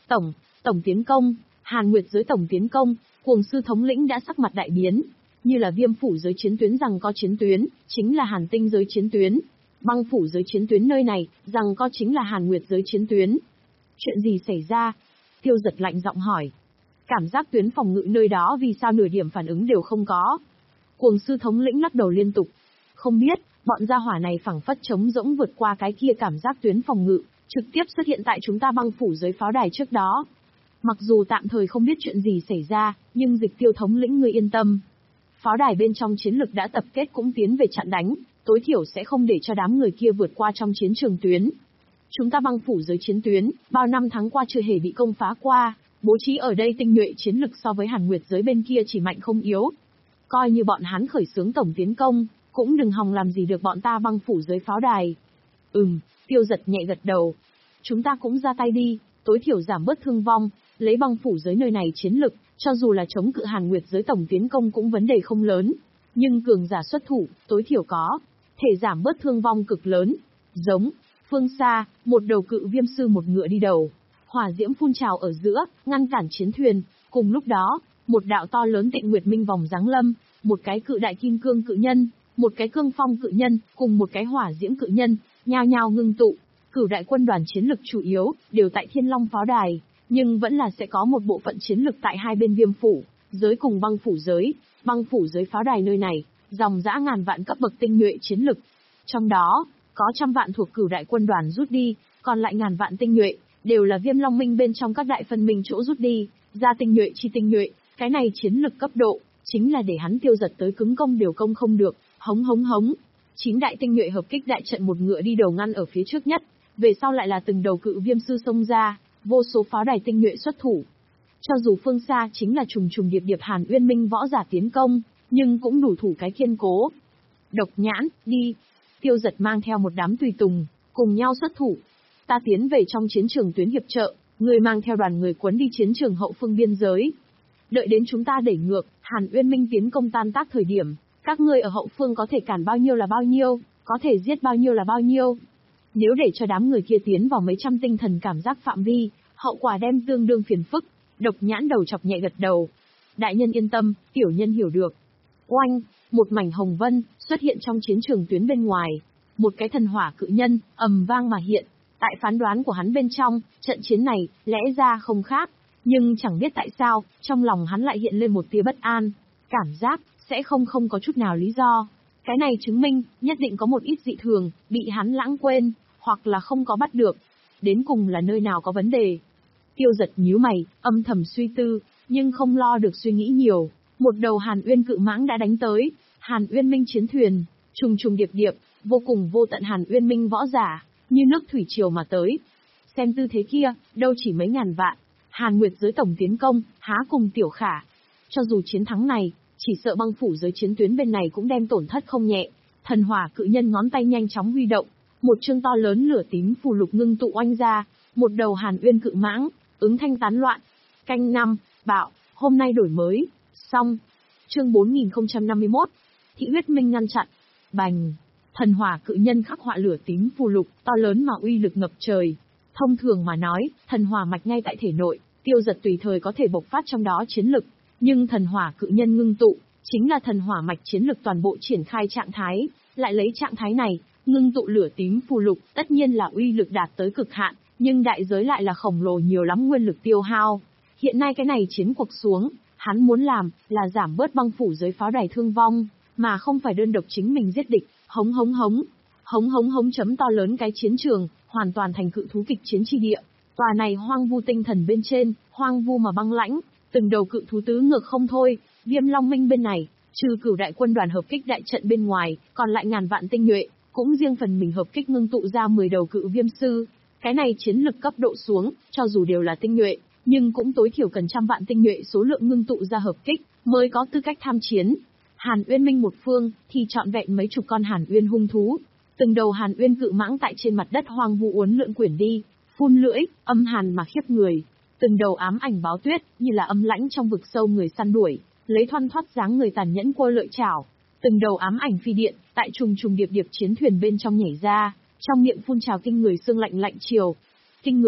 Tổng, tổng tiến công, Hàn Nguyệt giới tổng tiến công, Cuồng sư thống lĩnh đã sắc mặt đại biến, như là Viêm phủ giới chiến tuyến rằng có chiến tuyến, chính là Hàn Tinh giới chiến tuyến. Băng phủ giới chiến tuyến nơi này, rằng có chính là Hàn Nguyệt giới chiến tuyến. Chuyện gì xảy ra? Tiêu Giật lạnh giọng hỏi. Cảm giác tuyến phòng ngự nơi đó vì sao nửa điểm phản ứng đều không có? Cuồng sư thống lĩnh lắc đầu liên tục. Không biết, bọn gia hỏa này phảng phất trống rỗng vượt qua cái kia cảm giác tuyến phòng ngự, trực tiếp xuất hiện tại chúng ta băng phủ giới pháo đài trước đó. Mặc dù tạm thời không biết chuyện gì xảy ra, nhưng Dịch Tiêu thống lĩnh ngươi yên tâm. Pháo đài bên trong chiến lực đã tập kết cũng tiến về chặn đánh, tối thiểu sẽ không để cho đám người kia vượt qua trong chiến trường tuyến. Chúng ta băng phủ giới chiến tuyến, bao năm tháng qua chưa hề bị công phá qua, bố trí ở đây tinh nhuệ chiến lực so với Hàn Nguyệt giới bên kia chỉ mạnh không yếu. Coi như bọn hắn khởi xướng tổng tiến công, cũng đừng hòng làm gì được bọn ta băng phủ giới pháo đài. Ừm, Tiêu Giật nhẹ gật đầu. Chúng ta cũng ra tay đi, tối thiểu giảm bớt thương vong, lấy băng phủ giới nơi này chiến lực, cho dù là chống cự Hàn Nguyệt giới tổng tiến công cũng vấn đề không lớn. Nhưng cường giả xuất thủ, tối thiểu có thể giảm bớt thương vong cực lớn. Giống, phương xa, một đầu cự viêm sư một ngựa đi đầu. Hỏa diễm phun trào ở giữa, ngăn cản chiến thuyền. Cùng lúc đó, một đạo to lớn Tịnh Nguyệt Minh vòng giáng lâm, một cái cự đại kim cương cự nhân, một cái cương phong cự nhân, cùng một cái hỏa diễm cự nhân, nhao nhao ngưng tụ. Cửu đại quân đoàn chiến lực chủ yếu đều tại Thiên Long pháo đài, nhưng vẫn là sẽ có một bộ phận chiến lực tại hai bên Viêm phủ giới cùng băng phủ giới. Băng phủ giới pháo đài nơi này, dòng dã ngàn vạn cấp bậc tinh nhuệ chiến lực. Trong đó, có trăm vạn thuộc cửu đại quân đoàn rút đi, còn lại ngàn vạn tinh nhuệ, đều là Viêm Long Minh bên trong các đại phân minh chỗ rút đi, ra tinh nhuệ chi tinh nhuệ, cái này chiến lực cấp độ, chính là để hắn Tiêu Giật tới cứng công đều công không được, hống hống hống. Chín đại tinh nhuệ hợp kích đại trận một ngựa đi đầu ngăn ở phía trước nhất, về sau lại là từng đầu cự viêm sư xông ra, vô số pháo đài tinh nhuệ xuất thủ. Cho dù phương xa chính là trùng trùng điệp điệp Hàn Uyên Minh võ giả tiến công, nhưng cũng đủ thủ cái kiên cố. Độc Nhãn, đi. Tiêu Giật mang theo một đám tùy tùng, cùng nhau xuất thủ. Ta tiến về trong chiến trường tuyến hiệp trợ, người mang theo đoàn người cuốn đi chiến trường hậu phương biên giới. Đợi đến chúng ta đẩy ngược, Hàn Uyên Minh tiến công tan tác thời điểm, các ngươi ở hậu phương có thể cản bao nhiêu là bao nhiêu, có thể giết bao nhiêu là bao nhiêu. Nếu để cho đám người kia tiến vào mấy trăm tinh thần cảm giác phạm vi, hậu quả đem tương đương phiền phức. Độc Nhãn đầu chọc nhẹ gật đầu. Đại nhân yên tâm, tiểu nhân hiểu được. Oanh, một mảnh hồng vân xuất hiện trong chiến trường tuyến bên ngoài. Một cái thần hỏa cự nhân ầm vang mà hiện. Tại phán đoán của hắn bên trong, trận chiến này lẽ ra không khác, nhưng chẳng biết tại sao, trong lòng hắn lại hiện lên một tia bất an, cảm giác sẽ không không có chút nào lý do. Cái này chứng minh, nhất định có một ít dị thường, bị hắn lãng quên, hoặc là không có bắt được. Đến cùng là nơi nào có vấn đề. Tiêu Giật nhíu mày, âm thầm suy tư, nhưng không lo được suy nghĩ nhiều. Một đầu Hàn Uyên cự mãng đã đánh tới, Hàn Uyên Minh chiến thuyền, trùng trùng điệp điệp, vô cùng vô tận Hàn Uyên Minh võ giả, như nước thủy triều mà tới. Xem tư thế kia, đâu chỉ mấy ngàn vạn. Hàn Nguyệt giới tổng tiến công, há cùng tiểu khả. Cho dù chiến thắng này, chỉ sợ băng phủ giới chiến tuyến bên này cũng đem tổn thất không nhẹ. Thần hỏa cự nhân ngón tay nhanh chóng huy động, một chương to lớn lửa tím phù lục ngưng tụ oanh ra, một đầu Hàn Uyên cự mãng, ứng thanh tán loạn. Canh năm, bạo, hôm nay đổi mới, xong. Chương bốn nghìn không trăm năm mươi mốt, Thị huyết minh ngăn chặn. Bành, thần hỏa cự nhân khắc họa lửa tím phù lục, to lớn mà uy lực ngập trời. Thông thường mà nói, thần hỏa mạch ngay tại thể nội, Tiêu Giật tùy thời có thể bộc phát trong đó chiến lực, nhưng thần hỏa cự nhân ngưng tụ, chính là thần hỏa mạch chiến lực toàn bộ triển khai trạng thái, lại lấy trạng thái này, ngưng tụ lửa tím phù lục, tất nhiên là uy lực đạt tới cực hạn, nhưng đại giới lại là khổng lồ nhiều lắm nguyên lực tiêu hao. Hiện nay cái này chiến cuộc xuống, hắn muốn làm là giảm bớt băng phủ giới pháo đài thương vong, mà không phải đơn độc chính mình giết địch. Hống hống hống, hống hống hống chấm to lớn cái chiến trường, hoàn toàn thành cự thú kịch chiến chi địa. Tòa này hoang vu tinh thần bên trên, hoang vu mà băng lãnh, từng đầu cự thú tứ ngược không thôi. Viêm Long Minh bên này, trừ cửu đại quân đoàn hợp kích đại trận bên ngoài, còn lại ngàn vạn tinh nhuệ, cũng riêng phần mình hợp kích ngưng tụ ra mười đầu cự viêm sư. Cái này chiến lực cấp độ xuống, cho dù đều là tinh nhuệ, nhưng cũng tối thiểu cần trăm vạn tinh nhuệ số lượng ngưng tụ ra hợp kích, mới có tư cách tham chiến. Hàn Uyên Minh một phương, thì trọn vẹn mấy chục con Hàn Uyên hung thú. Từng đầu Hàn Uyên cự mãng tại trên mặt đất hoang vu uốn lượn quyển đi, phun lưỡi, âm hàn mà khiếp người. Từng đầu ám ảnh báo tuyết, như là âm lãnh trong vực sâu người săn đuổi, lấy thoăn thoắt dáng người tàn nhẫn quơ lợi chảo. Từng đầu ám ảnh phi điện, tại trùng trùng điệp điệp chiến thuyền bên trong nhảy ra, trong miệng phun trào kinh người xương lạnh lạnh chiều. Kinh người nhất,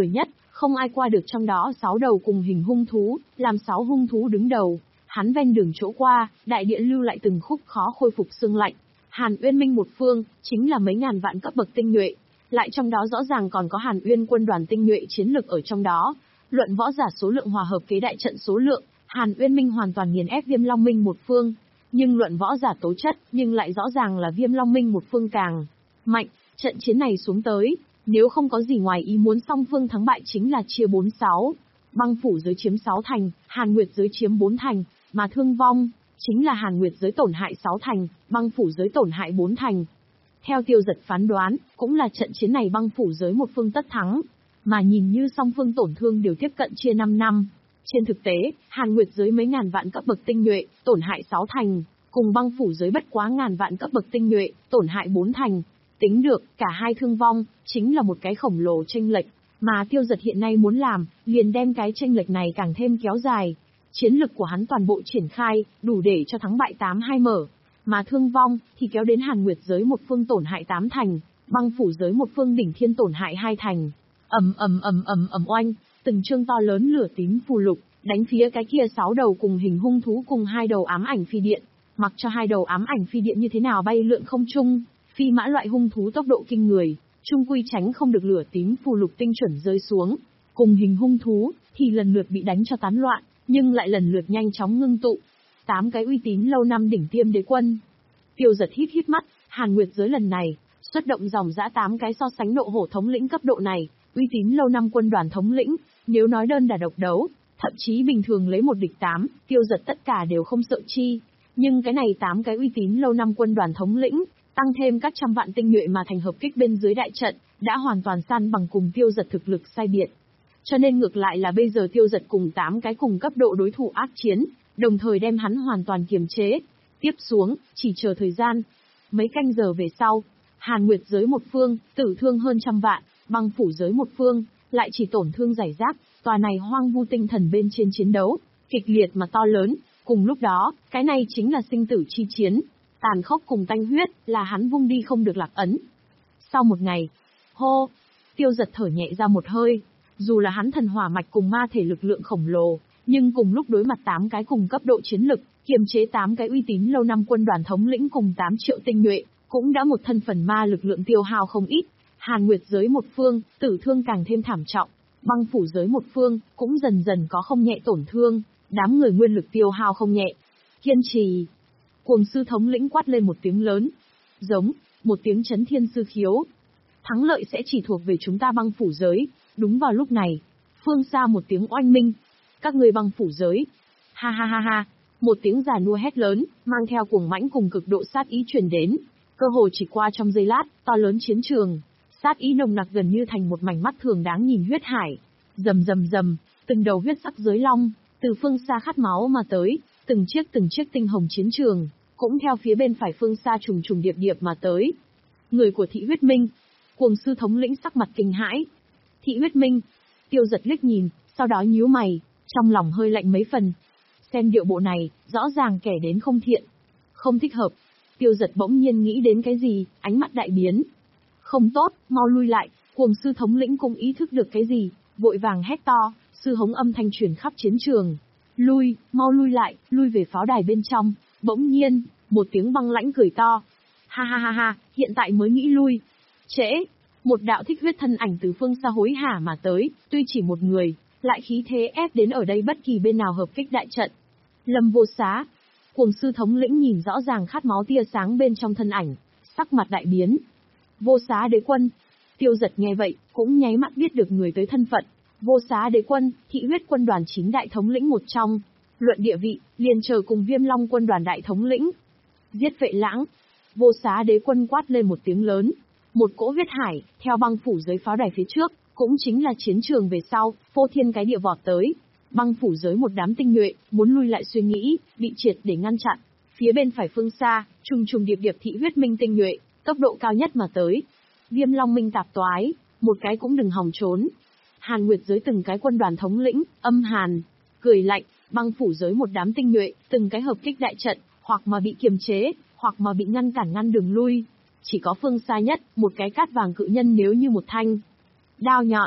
Không ai qua được trong đó sáu đầu cùng hình hung thú, làm sáu hung thú đứng đầu. Hắn ven đường chỗ qua, đại địa lưu lại từng khúc khó khôi phục xương lạnh. Hàn Uyên Minh một phương, chính là mấy ngàn vạn cấp bậc tinh nhuệ. Lại trong đó rõ ràng còn có Hàn Uyên quân đoàn tinh nhuệ chiến lực ở trong đó. Luận võ giả số lượng hòa hợp kế đại trận số lượng, Hàn Uyên Minh hoàn toàn nghiền ép Viêm Long Minh một phương. Nhưng luận võ giả tố chất, nhưng lại rõ ràng là Viêm Long Minh một phương càng mạnh. Trận chiến này xuống tới, nếu không có gì ngoài ý muốn, song phương thắng bại chính là chia bốn sáu. Băng phủ giới chiếm sáu thành, Hàn Nguyệt giới chiếm bốn thành, mà thương vong chính là Hàn Nguyệt giới tổn hại sáu thành, băng phủ giới tổn hại bốn thành. Theo Tiêu Dật phán đoán, cũng là trận chiến này băng phủ giới một phương tất thắng, mà nhìn như song phương tổn thương đều tiếp cận chia năm năm. Trên thực tế, Hàn Nguyệt giới mấy ngàn vạn cấp bậc tinh nhuệ, tổn hại sáu thành, cùng băng phủ giới bất quá ngàn vạn cấp bậc tinh nhuệ, tổn hại bốn thành. Tính được, cả hai thương vong, chính là một cái khổng lồ chênh lệch, mà Tiêu Dật hiện nay muốn làm, liền đem cái chênh lệch này càng thêm kéo dài. Chiến lực của hắn toàn bộ triển khai, đủ để cho thắng bại tám hai mở, mà thương vong, thì kéo đến Hàn Nguyệt giới một phương tổn hại tám thành, băng phủ giới một phương đỉnh thiên tổn hại hai thành. Ầm ầm ầm ầm ầm oanh, từng chương to lớn lửa tím phù lục, đánh phía cái kia sáu đầu cùng hình hung thú cùng hai đầu ám ảnh phi điện, mặc cho hai đầu ám ảnh phi điện như thế nào bay lượn không trung, phi mã loại hung thú tốc độ kinh người, chung quy tránh không được lửa tím phù lục tinh chuẩn rơi xuống. Cùng hình hung thú, thì lần lượt bị đánh cho tán loạn, nhưng lại lần lượt nhanh chóng ngưng tụ. Tám cái uy tín lâu năm đỉnh tiêm đế quân. Tiêu Dật hít hít mắt, Hàn Nguyệt giới lần này, xuất động dòng dã tám cái so sánh nộ hổ thống lĩnh cấp độ này, uy tín lâu năm quân đoàn thống lĩnh, nếu nói đơn đả độc đấu, thậm chí bình thường lấy một địch tám, Tiêu Dật tất cả đều không sợ chi. Nhưng cái này tám cái uy tín lâu năm quân đoàn thống lĩnh, tăng thêm các trăm vạn tinh nhuệ mà thành hợp kích bên dưới đại trận, đã hoàn toàn san bằng cùng Tiêu Dật thực lực sai biệt. Cho nên ngược lại là bây giờ Tiêu Dật cùng tám cái cùng cấp độ đối thủ ác chiến, đồng thời đem hắn hoàn toàn kiềm chế. Tiếp xuống, chỉ chờ thời gian. Mấy canh giờ về sau, Hàn Nguyệt giới một phương, tử thương hơn trăm vạn, băng phủ giới một phương, lại chỉ tổn thương rải rác, tòa này hoang vu tinh thần bên trên chiến đấu, kịch liệt mà to lớn. Cùng lúc đó, cái này chính là sinh tử chi chiến, tàn khốc cùng tanh huyết, là hắn vung đi không được lạc ấn. Sau một ngày, hô, Tiêu Dật thở nhẹ ra một hơi. Dù là hắn thần hỏa mạch cùng ma thể lực lượng khổng lồ, nhưng cùng lúc đối mặt tám cái cùng cấp độ chiến lực, kiềm chế tám cái uy tín lâu năm quân đoàn thống lĩnh cùng tám triệu tinh nhuệ, cũng đã một thân phần ma lực lượng tiêu hao không ít. Hàn Nguyệt giới một phương, tử thương càng thêm thảm trọng, băng phủ giới một phương, cũng dần dần có không nhẹ tổn thương, đám người nguyên lực tiêu hao không nhẹ. Kiên trì. Cuồng sư thống lĩnh quát lên một tiếng lớn. Giống, một tiếng chấn thiên sư khiếu. Thắng lợi sẽ chỉ thuộc về chúng ta băng phủ giới. Đúng vào lúc này, phương xa một tiếng oanh minh. Các người băng phủ giới. Ha ha ha ha. Một tiếng già nua hét lớn, mang theo cuồng mãnh cùng cực độ sát ý truyền đến. Cơ hồ chỉ qua trong giây lát, to lớn chiến trường. Sát ý nồng nặc gần như thành một mảnh mắt thường đáng nhìn huyết hải. Rầm rầm rầm, từng đầu huyết sắc giới long, từ phương xa khát máu mà tới, từng chiếc từng chiếc tinh hồng chiến trường, cũng theo phía bên phải phương xa trùng trùng điệp điệp mà tới. Người của Thị Huyết Minh, cuồng sư thống lĩnh sắc mặt kinh hãi. Thị Huyết Minh, Tiêu Dật liếc nhìn, sau đó nhíu mày, trong lòng hơi lạnh mấy phần. Xem điệu bộ này, rõ ràng kẻ đến không thiện, không thích hợp. Tiêu Dật bỗng nhiên nghĩ đến cái gì, ánh mắt đại biến. Không tốt, mau lui lại. Cuồng sư thống lĩnh cũng ý thức được cái gì, vội vàng hét to, sư hống âm thanh truyền khắp chiến trường. Lui, mau lui lại, lui về pháo đài bên trong. Bỗng nhiên, một tiếng băng lãnh cười to. Ha ha ha ha, hiện tại mới nghĩ lui. Trễ, một đạo thích huyết thân ảnh từ phương xa hối hả mà tới, tuy chỉ một người, lại khí thế ép đến ở đây bất kỳ bên nào hợp kích đại trận. Lâm Vô Xá, cuồng sư thống lĩnh nhìn rõ ràng khát máu tia sáng bên trong thân ảnh, sắc mặt đại biến. Vô Xá đế quân. Tiêu Dật nghe vậy, cũng nháy mắt biết được người tới thân phận. Vô Xá đế quân, Thị Huyết quân đoàn chín đại thống lĩnh một trong. Luận địa vị, liền chờ cùng Viêm Long quân đoàn đại thống lĩnh. Giết Vệ Lãng. Vô Xá đế quân quát lên một tiếng lớn. Một cỗ huyết hải, theo băng phủ giới pháo đài phía trước, cũng chính là chiến trường về sau, phô thiên cái địa vọt tới. Băng phủ giới một đám tinh nhuệ, muốn lui lại suy nghĩ, bị triệt để ngăn chặn. Phía bên phải phương xa, trùng trùng điệp điệp Thị Huyết Minh tinh nhuệ, tốc độ cao nhất mà tới. Viêm Long Minh tạp toái, một cái cũng đừng hòng trốn. Hàn Nguyệt giới từng cái quân đoàn thống lĩnh, âm hàn, cười lạnh, băng phủ giới một đám tinh nhuệ, từng cái hợp kích đại trận, hoặc mà bị kiềm chế, hoặc mà bị ngăn cản ngăn đường lui. Chỉ có phương xa nhất, một cái cát vàng cự nhân nếu như một thanh đao nhọn,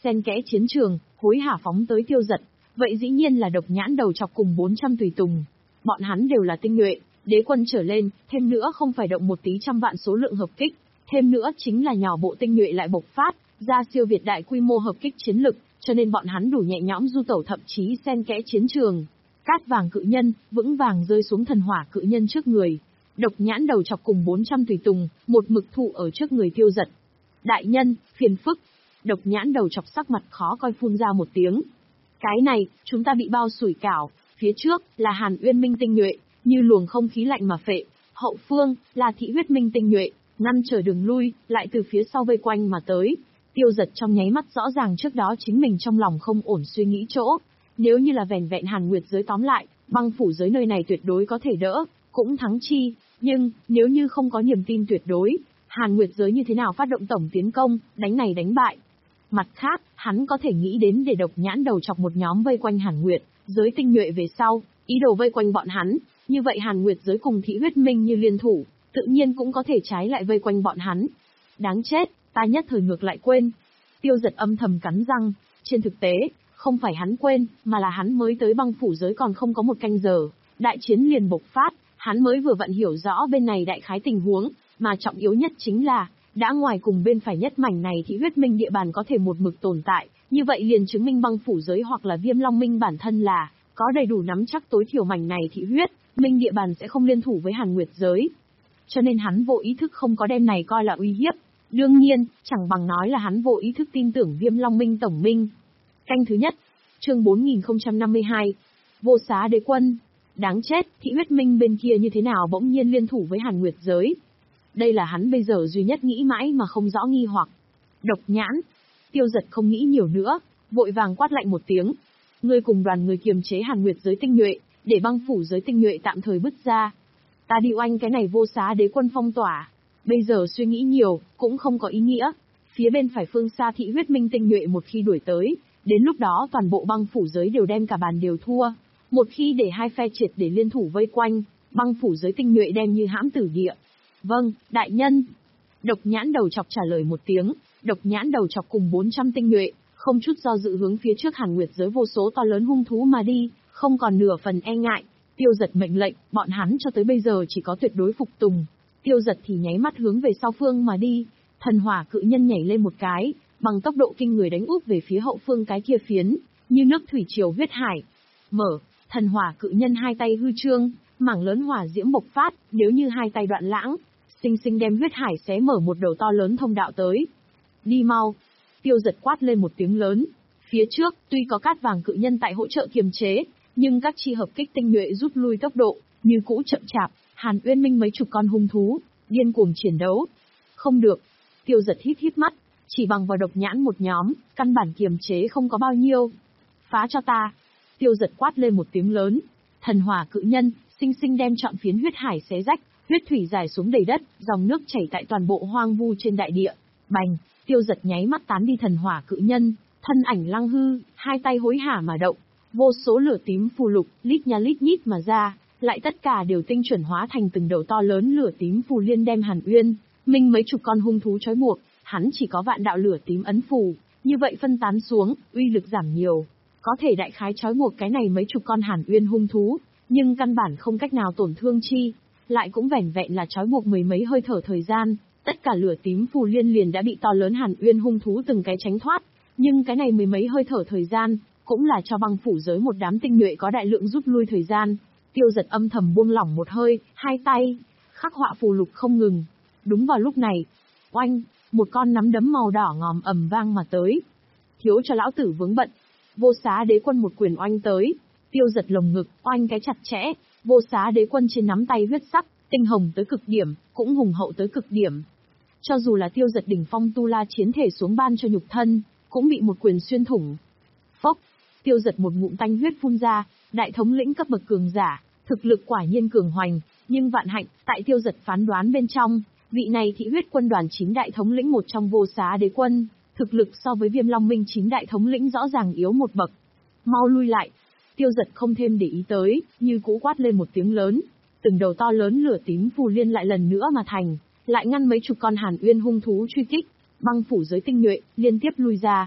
xen kẽ chiến trường, hối hả phóng tới Tiêu Dật. Vậy dĩ nhiên là Độc Nhãn Đầu Chọc cùng bốn trăm tùy tùng. Bọn hắn đều là tinh nhuệ, đế quân trở lên, thêm nữa không phải động một tí trăm vạn số lượng hợp kích, thêm nữa chính là nhỏ bộ tinh nhuệ lại bộc phát, ra siêu việt đại quy mô hợp kích chiến lực, cho nên bọn hắn đủ nhẹ nhõm du tẩu thậm chí xen kẽ chiến trường. Cát vàng cự nhân, vững vàng rơi xuống thần hỏa cự nhân trước người. Độc Nhãn Đầu Chọc cùng bốn trăm tùy tùng, một mực thụ ở trước người Tiêu Dật. Đại nhân, phiền phức. Độc Nhãn Đầu Chọc sắc mặt khó coi phun ra một tiếng. Cái này, chúng ta bị bao sủi cảo, phía trước là Hàn Uyên Minh tinh nhuệ, như luồng không khí lạnh mà phệ, hậu phương là Thị Huyết Minh tinh nhuệ, ngăn trở đường lui, lại từ phía sau vây quanh mà tới. Tiêu Dật trong nháy mắt rõ ràng trước đó chính mình trong lòng không ổn suy nghĩ chỗ. Nếu như là vẻn vẹn Hàn Nguyệt giới tóm lại, băng phủ giới nơi này tuyệt đối có thể đỡ, cũng thắng chi, nhưng, nếu như không có niềm tin tuyệt đối, Hàn Nguyệt giới như thế nào phát động tổng tiến công, đánh này đánh bại. Mặt khác, hắn có thể nghĩ đến để Độc Nhãn Đầu Chọc một nhóm vây quanh Hàn Nguyệt, giới tinh nhuệ về sau, ý đồ vây quanh bọn hắn, như vậy Hàn Nguyệt giới cùng Thị Huyết Minh như liên thủ, tự nhiên cũng có thể trái lại vây quanh bọn hắn. Đáng chết, ta nhất thời ngược lại quên. Tiêu Dật âm thầm cắn răng, trên thực tế, không phải hắn quên, mà là hắn mới tới băng phủ giới còn không có một canh giờ, đại chiến liền bộc phát, hắn mới vừa vặn hiểu rõ bên này đại khái tình huống, mà trọng yếu nhất chính là, đã ngoài cùng bên phải nhất mảnh này Thị Huyết Minh địa bàn có thể một mực tồn tại, như vậy liền chứng minh băng phủ giới hoặc là Viêm Long Minh bản thân là, có đầy đủ nắm chắc tối thiểu mảnh này Thị Huyết Minh địa bàn sẽ không liên thủ với Hàn Nguyệt giới. Cho nên hắn vô ý thức không có đem này coi là uy hiếp. Đương nhiên, chẳng bằng nói là hắn vô ý thức tin tưởng Viêm Long Minh tổng minh. Canh thứ nhất, chương bốn nghìn không trăm năm mươi hai, Vô Xá Đế Quân. Đáng chết, Thị Huyết Minh bên kia như thế nào bỗng nhiên liên thủ với Hàn Nguyệt giới. Đây là hắn bây giờ duy nhất nghĩ mãi mà không rõ nghi hoặc. Độc Nhãn. Tiêu Dật không nghĩ nhiều nữa, vội vàng quát lạnh một tiếng. Ngươi cùng đoàn người kiềm chế Hàn Nguyệt giới tinh nhuệ, để băng phủ giới tinh nhuệ tạm thời bứt ra. Ta đi oanh cái này Vô Xá Đế Quân phong tỏa. Bây giờ suy nghĩ nhiều, cũng không có ý nghĩa. Phía bên phải phương xa Thị Huyết Minh tinh nhuệ một khi đuổi tới, đến lúc đó toàn bộ băng phủ giới đều đem cả bàn đều thua. Một khi để hai phe triệt để liên thủ vây quanh, băng phủ giới tinh nhuệ đem như hãm tử địa. Vâng, đại nhân. Độc Nhãn Đầu Chọc trả lời một tiếng, Độc Nhãn Đầu Chọc cùng bốn trăm tinh nhuệ, không chút do dự hướng phía trước Hàn Nguyệt giới vô số to lớn hung thú mà đi, không còn nửa phần e ngại. Tiêu Dật mệnh lệnh, bọn hắn cho tới bây giờ chỉ có tuyệt đối phục tùng. Tiêu Dật thì nháy mắt hướng về sau phương mà đi, thần hỏa cự nhân nhảy lên một cái, bằng tốc độ kinh người đánh úp về phía hậu phương cái kia phiến, như nước thủy triều huyết hải. Mở, thần hỏa cự nhân hai tay hư trương, mảng lớn hỏa diễm bộc phát, nếu như hai tay đoạn lãng, sinh sinh đem huyết hải xé mở một đầu to lớn thông đạo tới. Đi mau. Tiêu Dật quát lên một tiếng lớn. Phía trước, tuy có cát vàng cự nhân tại hỗ trợ kiềm chế, nhưng các chi hợp kích tinh nhuệ rút lui tốc độ, như cũ chậm chạp, Hàn Uyên Minh mấy chục con hung thú, điên cuồng chiến đấu. Không được. Tiêu Dật hít hít mắt, chỉ bằng vào Độc Nhãn một nhóm, căn bản kiềm chế không có bao nhiêu. Phá cho ta. Tiêu Dật quát lên một tiếng lớn. Thần hỏa cự nhân, sinh sinh đem trọn phiến huyết hải xé rách, huyết thủy dài xuống đầy đất, dòng nước chảy tại toàn bộ hoang vu trên đại địa. Bành, Tiêu Dật nháy mắt tán đi thần hỏa cự nhân, thân ảnh lăng hư, hai tay hối hả mà động, vô số lửa tím phù lục, lít nha lít nhít mà ra, lại tất cả đều tinh chuẩn hóa thành từng đầu to lớn lửa tím phù liên đem Hàn Uyên Minh mấy chục con hung thú trói buộc, hắn chỉ có vạn đạo lửa tím ấn phù, như vậy phân tán xuống, uy lực giảm nhiều, có thể đại khái trói buộc cái này mấy chục con Hàn Uyên hung thú, nhưng căn bản không cách nào tổn thương chi, lại cũng vẻn vẹn là trói buộc mười mấy hơi thở thời gian, tất cả lửa tím phù liên liền đã bị to lớn Hàn Uyên hung thú từng cái tránh thoát, nhưng cái này mười mấy hơi thở thời gian, cũng là cho băng phủ giới một đám tinh nhuệ có đại lượng rút lui thời gian. Tiêu Dật âm thầm buông lỏng một hơi, hai tay khắc họa phù lục không ngừng. Đúng vào lúc này, oanh, một con nắm đấm màu đỏ ngòm ầm vang mà tới. Thiếu cho lão tử vướng bận. Vô Xá Đế Quân một quyền oanh tới, Tiêu Dật lồng ngực oanh cái chặt chẽ, Vô Xá Đế Quân trên nắm tay huyết sắc, tinh hồng tới cực điểm, cũng hùng hậu tới cực điểm. Cho dù là Tiêu Dật đỉnh phong tu la chiến thể xuống ban cho nhục thân, cũng bị một quyền xuyên thủng. Phốc, Tiêu Dật một ngụm tanh huyết phun ra, đại thống lĩnh cấp bậc cường giả, thực lực quả nhiên cường hoành, nhưng vạn hạnh, tại Tiêu Dật phán đoán bên trong, vị này Thị Huyết quân đoàn chín đại thống lĩnh một trong Vô Xá Đế Quân, thực lực so với Viêm Long Minh chín đại thống lĩnh rõ ràng yếu một bậc. Mau lui lại. Tiêu Dật không thêm để ý tới, như cũ quát lên một tiếng lớn, từng đầu to lớn lửa tím phù liên lại lần nữa mà thành, lại ngăn mấy chục con Hàn Uyên hung thú truy kích, băng phủ giới tinh nhuệ liên tiếp lui ra.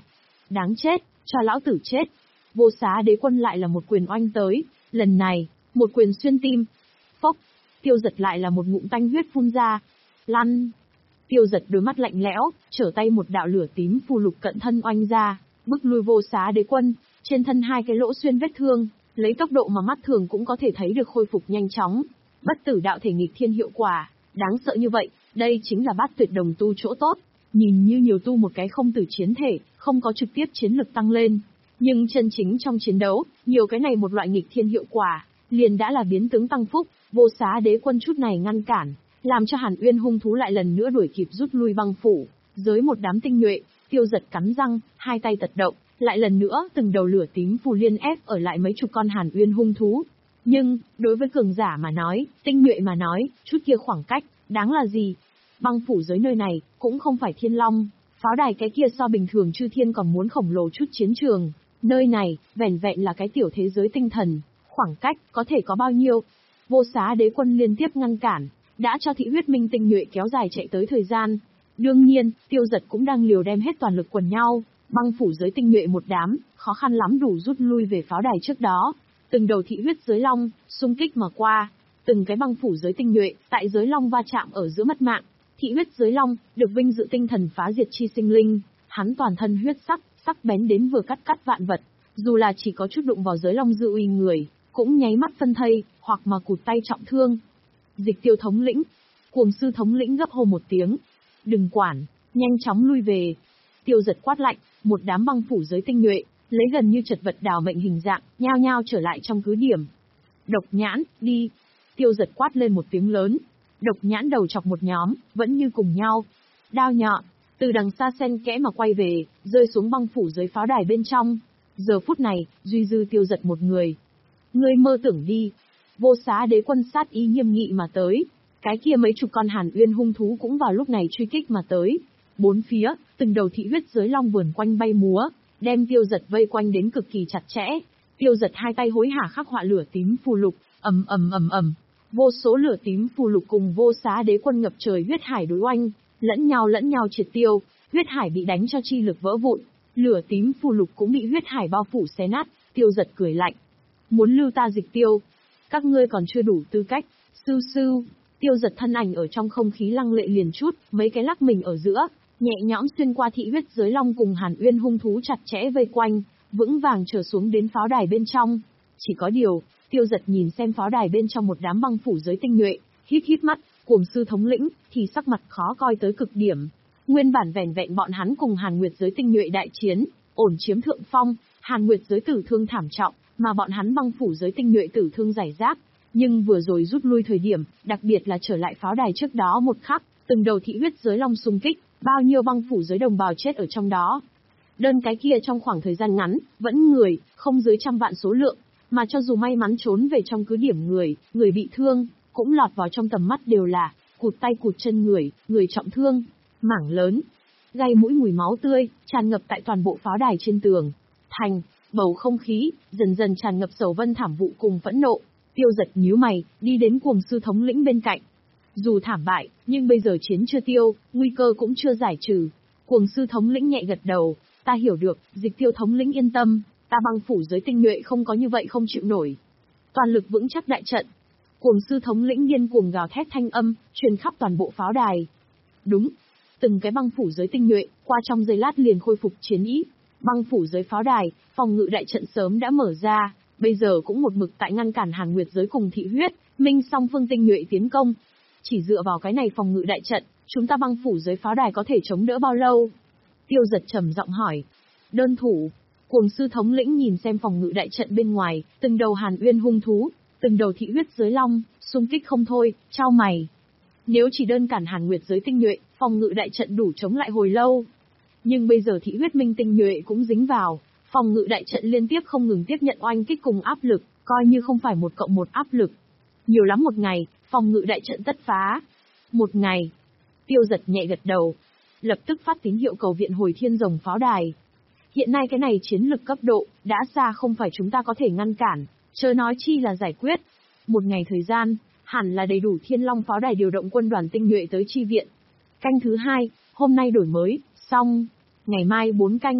Đáng chết, cho lão tử chết. Vô Xá Đế Quân lại là một quyền oanh tới, lần này, một quyền xuyên tim. Phốc, Tiêu Giật lại là một ngụm tanh huyết phun ra. Lăn. Tiêu Giật đôi mắt lạnh lẽo, trở tay một đạo lửa tím phù lục cận thân oanh ra, bức lui Vô Xá Đế Quân, trên thân hai cái lỗ xuyên vết thương, lấy tốc độ mà mắt thường cũng có thể thấy được khôi phục nhanh chóng. Bất tử đạo thể nghịch thiên hiệu quả, đáng sợ như vậy, đây chính là bát tuyệt đồng tu chỗ tốt. Nhìn như nhiều tu một cái không tử chiến thể, không có trực tiếp chiến lực tăng lên. Nhưng chân chính trong chiến đấu, nhiều cái này một loại nghịch thiên hiệu quả, liền đã là biến tướng tăng phúc. Vô Xá Đế Quân chút này ngăn cản, làm cho Hàn Uyên hung thú lại lần nữa đuổi kịp rút lui băng phủ. Dưới một đám tinh nhuệ, Tiêu Giật cắn răng, hai tay tật động, lại lần nữa từng đầu lửa tím phù liên ép ở lại mấy chục con Hàn Uyên hung thú. Nhưng, đối với cường giả mà nói, tinh nhuệ mà nói, chút kia khoảng cách, đáng là gì? Băng phủ giới nơi này, cũng không phải thiên long, pháo đài cái kia so bình thường chư thiên còn muốn khổng lồ chút chiến trường. Nơi này, vẻn vẹn là cái tiểu thế giới tinh thần, khoảng cách, có thể có bao nhiêu? Vô Xá Đế Quân liên tiếp ngăn cản, đã cho thị huyết minh tinh nhuệ kéo dài chạy tới thời gian. Đương nhiên, Tiêu Giật cũng đang liều đem hết toàn lực quần nhau, băng phủ giới tinh nhuệ một đám, khó khăn lắm đủ rút lui về pháo đài trước đó. Từng đầu thị huyết giới long, xung kích mà qua, từng cái băng phủ giới tinh nhuệ, tại giới long va chạm ở giữa mất mạng. Thị huyết giới long, được vinh dự tinh thần phá diệt chi sinh linh, hắn toàn thân huyết sắc, sắc bén đến vừa cắt cắt vạn vật, dù là chỉ có chút đụng vào giới long dư uy người, cũng nháy mắt phân thây, hoặc mà cụt tay trọng thương. Dịch Tiêu thống lĩnh, Cuồng Sư thống lĩnh gấp hô một tiếng, đừng quản, nhanh chóng lui về. Tiêu Giật quát lạnh, một đám băng phủ giới tinh nhuệ, lấy gần như chật vật đào mệnh hình dạng, nhao nhao trở lại trong cứ điểm. Độc Nhãn, đi. Tiêu Giật quát lên một tiếng lớn. Độc Nhãn đầu chọc một nhóm, vẫn như cùng nhau. Đao nhọn, từ đằng xa xen kẽ mà quay về, rơi xuống băng phủ giới pháo đài bên trong. Giờ phút này, duy dư Tiêu Giật một người. Ngươi mơ tưởng đi. Vô Xá Đế Quân sát ý nghiêm nghị mà tới. Cái kia mấy chục con Hàn Uyên hung thú cũng vào lúc này truy kích mà tới. Bốn phía, từng đầu thị huyết giới long vườn quanh bay múa, đem Tiêu Giật vây quanh đến cực kỳ chặt chẽ. Tiêu Giật hai tay hối hả khắc họa lửa tím phù lục, ầm ầm ầm ầm. Vô số lửa tím phù lục cùng Vô Xá Đế Quân ngập trời huyết hải đối oanh, lẫn nhau lẫn nhau triệt tiêu, huyết hải bị đánh cho chi lực vỡ vụn, lửa tím phù lục cũng bị huyết hải bao phủ xé nát. Tiêu Giật cười lạnh, muốn lưu ta Dịch Tiêu, các ngươi còn chưa đủ tư cách. Sưu sưu, Tiêu Giật thân ảnh ở trong không khí lăng lệ liền chút, mấy cái lắc mình ở giữa, nhẹ nhõm xuyên qua thị huyết giới long cùng Hàn Uyên hung thú chặt chẽ vây quanh, vững vàng trở xuống đến pháo đài bên trong. Chỉ có điều, Tiêu Giật nhìn xem pháo đài bên trong một đám băng phủ giới tinh nhuệ, híp híp mắt, Cuồng Sư thống lĩnh thì sắc mặt khó coi tới cực điểm. Nguyên bản vẻn vẹn bọn hắn cùng Hàn Nguyệt giới tinh nhuệ đại chiến, ổn chiếm thượng phong, Hàn Nguyệt giới tử thương thảm trọng, mà bọn hắn băng phủ giới tinh nhuệ tử thương rải rác. Nhưng vừa rồi rút lui thời điểm, đặc biệt là trở lại pháo đài trước đó một khắc, từng đầu thị huyết giới long xung kích, bao nhiêu băng phủ giới đồng bào chết ở trong đó. Đơn cái kia trong khoảng thời gian ngắn, vẫn người, không dưới trăm vạn số lượng, mà cho dù may mắn trốn về trong cứ điểm người, người bị thương, cũng lọt vào trong tầm mắt đều là, cụt tay cụt chân người, người trọng thương, mảng lớn, gây mũi mùi máu tươi, tràn ngập tại toàn bộ pháo đài trên tường. Thành, bầu không khí, dần dần tràn ngập sầu vân thảm vụ cùng phẫn nộ. Tiêu Giật nhíu mày, đi đến Cuồng Sư thống lĩnh bên cạnh. Dù thảm bại, nhưng bây giờ chiến chưa tiêu, nguy cơ cũng chưa giải trừ. Cuồng Sư thống lĩnh nhẹ gật đầu, ta hiểu được, Dịch Tiêu thống lĩnh yên tâm, ta băng phủ giới tinh nhuệ không có như vậy không chịu nổi. Toàn lực vững chắc đại trận. Cuồng Sư thống lĩnh điên cuồng gào thét thanh âm, truyền khắp toàn bộ pháo đài. Đúng, từng cái băng phủ giới tinh nhuệ, qua trong giây lát liền khôi phục chiến ý. Băng phủ giới pháo đài, phòng ngự đại trận sớm đã mở ra, bây giờ cũng một mực tại ngăn cản Hàn Nguyệt giới cùng thị huyết, minh song phương tinh nhuệ tiến công. Chỉ dựa vào cái này phòng ngự đại trận, chúng ta băng phủ giới pháo đài có thể chống đỡ bao lâu? Tiêu Giật trầm giọng hỏi. Đơn thủ. Cuồng Sư thống lĩnh nhìn xem phòng ngự đại trận bên ngoài, từng đầu Hàn Uyên hung thú, từng đầu thị huyết giới long, xung kích không thôi, chau mày. Nếu chỉ đơn cản Hàn Nguyệt giới tinh nhuệ, phòng ngự đại trận đủ chống lại hồi lâu. Nhưng bây giờ thị huyết minh tinh nhuệ cũng dính vào, phòng ngự đại trận liên tiếp không ngừng tiếp nhận oanh kích cùng áp lực, coi như không phải một cộng một áp lực. Nhiều lắm một ngày, phòng ngự đại trận tất phá. Một ngày. Tiêu Giật nhẹ gật đầu, lập tức phát tín hiệu cầu viện hồi thiên rồng pháo đài. Hiện nay cái này chiến lực cấp độ, đã xa không phải chúng ta có thể ngăn cản, chớ nói chi là giải quyết. Một ngày thời gian, hẳn là đầy đủ thiên long pháo đài điều động quân đoàn tinh nhuệ tới chi viện. Canh thứ hai, hôm nay đổi mới, xong. Ngày mai bốn canh.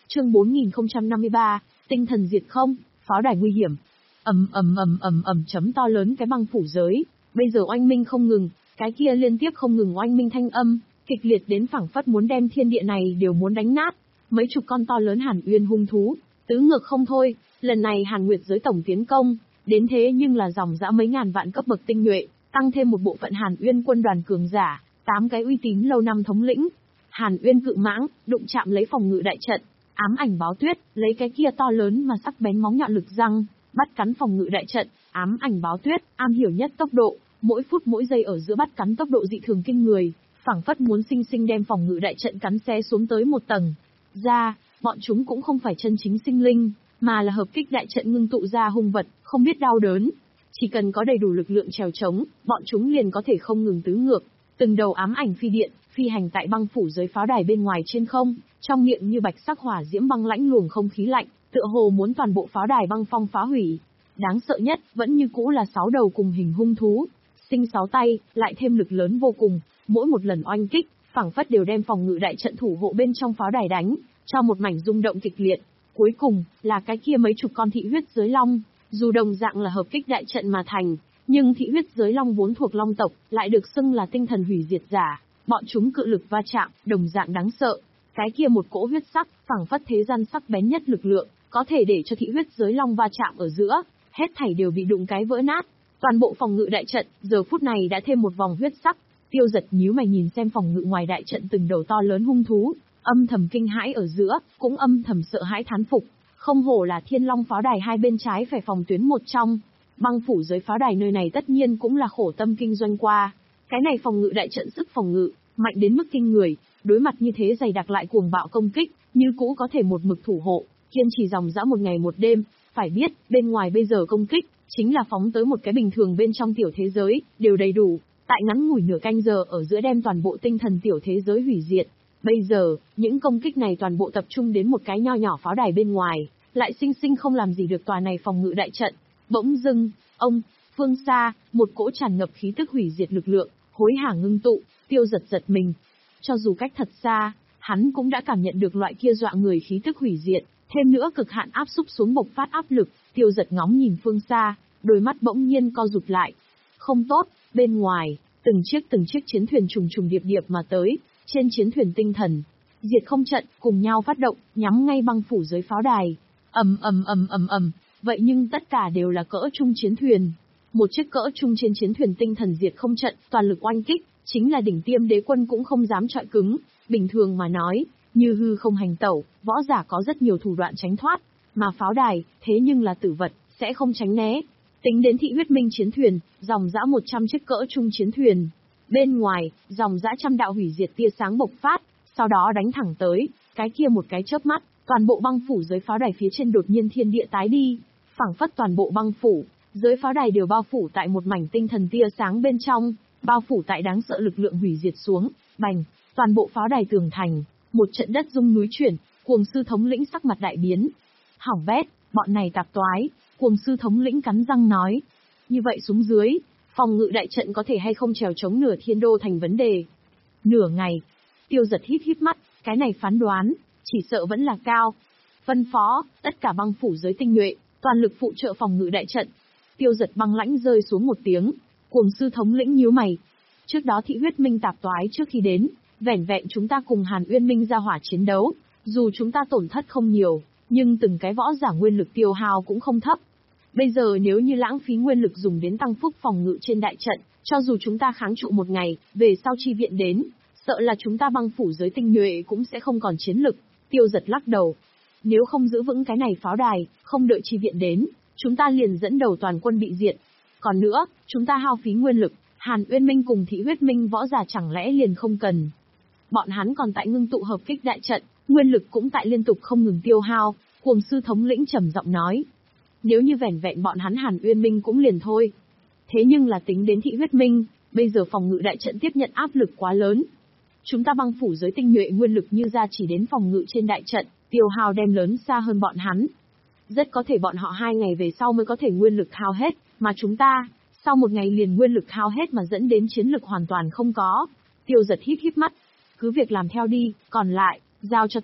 Chương bốn nghìn không trăm năm mươi ba, tinh thần diệt không, pháo đài nguy hiểm. Ầm ầm ầm ầm ầm chấm to lớn cái băng phủ giới, bây giờ oanh minh không ngừng, cái kia liên tiếp không ngừng oanh minh thanh âm, kịch liệt đến phảng phất muốn đem thiên địa này đều muốn đánh nát. Mấy chục con to lớn Hàn Uyên hung thú, tứ ngược không thôi, lần này Hàn Nguyệt giới tổng tiến công, đến thế nhưng là dòng dã mấy ngàn vạn cấp bậc tinh nhuệ, tăng thêm một bộ phận Hàn Uyên quân đoàn cường giả, tám cái uy tín lâu năm thống lĩnh. Hàn Uyên cự mãng, đụng chạm lấy phòng ngự đại trận, ám ảnh báo tuyết, lấy cái kia to lớn mà sắc bén móng nhọn lực răng, bắt cắn phòng ngự đại trận, ám ảnh báo tuyết, am hiểu nhất tốc độ, mỗi phút mỗi giây ở giữa bắt cắn tốc độ dị thường kinh người, phảng phất muốn sinh sinh đem phòng ngự đại trận cắn xé xuống tới một tầng. Ra, bọn chúng cũng không phải chân chính sinh linh, mà là hợp kích đại trận ngưng tụ ra hung vật, không biết đau đớn. Chỉ cần có đầy đủ lực lượng trèo trống, bọn chúng liền có thể không ngừng tứ ngược, từng đầu ám ảnh phi điện, phi hành tại băng phủ giới pháo đài bên ngoài trên không, trong miệng như bạch sắc hỏa diễm băng lãnh luồng không khí lạnh, tựa hồ muốn toàn bộ pháo đài băng phong phá hủy. Đáng sợ nhất, vẫn như cũ là sáu đầu cùng hình hung thú, sinh sáu tay, lại thêm lực lớn vô cùng, mỗi một lần oanh kích, phảng phất đều đem phòng ngự đại trận thủ hộ bên trong pháo đài đánh, cho một mảnh rung động kịch liệt. Cuối cùng, là cái kia mấy chục con thị huyết giới long, dù đồng dạng là hợp kích đại trận mà thành, nhưng thị huyết giới long vốn thuộc long tộc, lại được xưng là tinh thần hủy diệt giả, bọn chúng cự lực va chạm, đồng dạng đáng sợ. Cái kia một cỗ huyết sắc, phảng phất thế gian sắc bén nhất lực lượng, có thể để cho thị huyết giới long va chạm ở giữa, hết thảy đều bị đụng cái vỡ nát. Toàn bộ phòng ngự đại trận, giờ phút này đã thêm một vòng huyết sắc. Tiêu Giật nhíu mày nhìn xem phòng ngự ngoài đại trận từng đầu to lớn hung thú, âm thầm kinh hãi ở giữa, cũng âm thầm sợ hãi thán phục. Không hổ là Thiên Long pháo đài hai bên trái phải phòng tuyến một trong. Băng phủ giới pháo đài nơi này tất nhiên cũng là khổ tâm kinh doanh qua. Cái này phòng ngự đại trận sức phòng ngự, mạnh đến mức kinh người, đối mặt như thế dày đặc lại cuồng bạo công kích, như cũ có thể một mực thủ hộ, kiên trì dòng dã một ngày một đêm. Phải biết, bên ngoài bây giờ công kích, chính là phóng tới một cái bình thường bên trong tiểu thế giới, đều đầy đủ, tại ngắn ngủi nửa canh giờ ở giữa đem toàn bộ tinh thần tiểu thế giới hủy diệt. Bây giờ, những công kích này toàn bộ tập trung đến một cái nho nhỏ pháo đài bên ngoài, lại sinh sinh không làm gì được tòa này phòng ngự đại trận. Bỗng dưng, ông, phương xa, một cỗ tràn ngập khí tức hủy diệt lực lượng, hối hả ngưng tụ, Tiêu Giật giật mình. Cho dù cách thật xa, hắn cũng đã cảm nhận được loại kia dọa người khí tức hủy diệt, thêm nữa cực hạn áp xúc xuống bộc phát áp lực, Tiêu Giật ngóng nhìn phương xa, đôi mắt bỗng nhiên co rụt lại. Không tốt, bên ngoài, từng chiếc từng chiếc chiến thuyền trùng trùng điệp điệp mà tới, trên chiến thuyền tinh thần, diệt không trận, cùng nhau phát động, nhắm ngay băng phủ giới pháo đài. Ầm ầm ầm ầm ầm, vậy nhưng tất cả đều là cỡ trung chiến thuyền. Một chiếc cỡ trung trên chiến thuyền tinh thần diệt không trận, toàn lực oanh kích, chính là đỉnh tiêm đế quân cũng không dám chọi cứng. Bình thường mà nói, như hư không hành tẩu, võ giả có rất nhiều thủ đoạn tránh thoát, mà pháo đài, thế nhưng là tử vật, sẽ không tránh né. Tính đến thị huyết minh chiến thuyền, dòng dã một trăm chiếc cỡ trung chiến thuyền. Bên ngoài, dòng dã trăm đạo hủy diệt tia sáng bộc phát, sau đó đánh thẳng tới, cái kia một cái chớp mắt, toàn bộ băng phủ giới pháo đài phía trên đột nhiên thiên địa tái đi, phảng phất toàn bộ băng phủ, giới pháo đài đều bao phủ tại một mảnh tinh thần tia sáng bên trong, bao phủ tại đáng sợ lực lượng hủy diệt xuống, bành, toàn bộ pháo đài tường thành, một trận đất rung núi chuyển, Cuồng sư thống lĩnh sắc mặt đại biến. Hỏng bét, bọn này tạp toái, Cuồng sư thống lĩnh cắn răng nói. Như vậy xuống dưới, phòng ngự đại trận có thể hay không trèo chống nửa thiên đô thành vấn đề. Nửa ngày, Tiêu Giật hít hít mắt, cái này phán đoán, chỉ sợ vẫn là cao. Phân phó, tất cả băng phủ giới tinh nhuệ, toàn lực phụ trợ phòng ngự đại trận. Tiêu Giật băng lãnh rơi xuống một tiếng, Cuồng sư thống lĩnh nhíu mày. Trước đó thị huyết minh tạp toái trước khi đến, vẻn vẹn chúng ta cùng Hàn Uyên Minh ra hỏa chiến đấu, dù chúng ta tổn thất không nhiều, nhưng từng cái võ giả nguyên lực tiêu hao cũng không thấp. Bây giờ nếu như lãng phí nguyên lực dùng đến tăng phúc phòng ngự trên đại trận, cho dù chúng ta kháng trụ một ngày, về sau chi viện đến, sợ là chúng ta băng phủ giới tinh nhuệ cũng sẽ không còn chiến lực. Tiêu Giật lắc đầu. Nếu không giữ vững cái này pháo đài, không đợi chi viện đến, chúng ta liền dẫn đầu toàn quân bị diệt. Còn nữa, chúng ta hao phí nguyên lực, Hàn Uyên Minh cùng Thị Huyết Minh võ giả chẳng lẽ liền không cần. Bọn hắn còn tại ngưng tụ hợp kích đại trận, nguyên lực cũng tại liên tục không ngừng tiêu hao, Cuồng sư thống lĩnh trầm giọng nói. Nếu như vẻn vẹn bọn hắn Hàn Uyên Minh cũng liền thôi. Thế nhưng là tính đến Thị Huyết Minh, bây giờ phòng ngự đại trận tiếp nhận áp lực quá lớn. Chúng ta băng phủ giới tinh nhuệ nguyên lực như ra chỉ đến phòng ngự trên đại trận, tiêu hao đem lớn xa hơn bọn hắn. Rất có thể bọn họ hai ngày về sau mới có thể nguyên lực hao hết, mà chúng ta, sau một ngày liền nguyên lực hao hết mà dẫn đến chiến lực hoàn toàn không có. Tiêu Giật híp híp mắt. Cứ việc làm theo đi, còn lại, giao cho ta.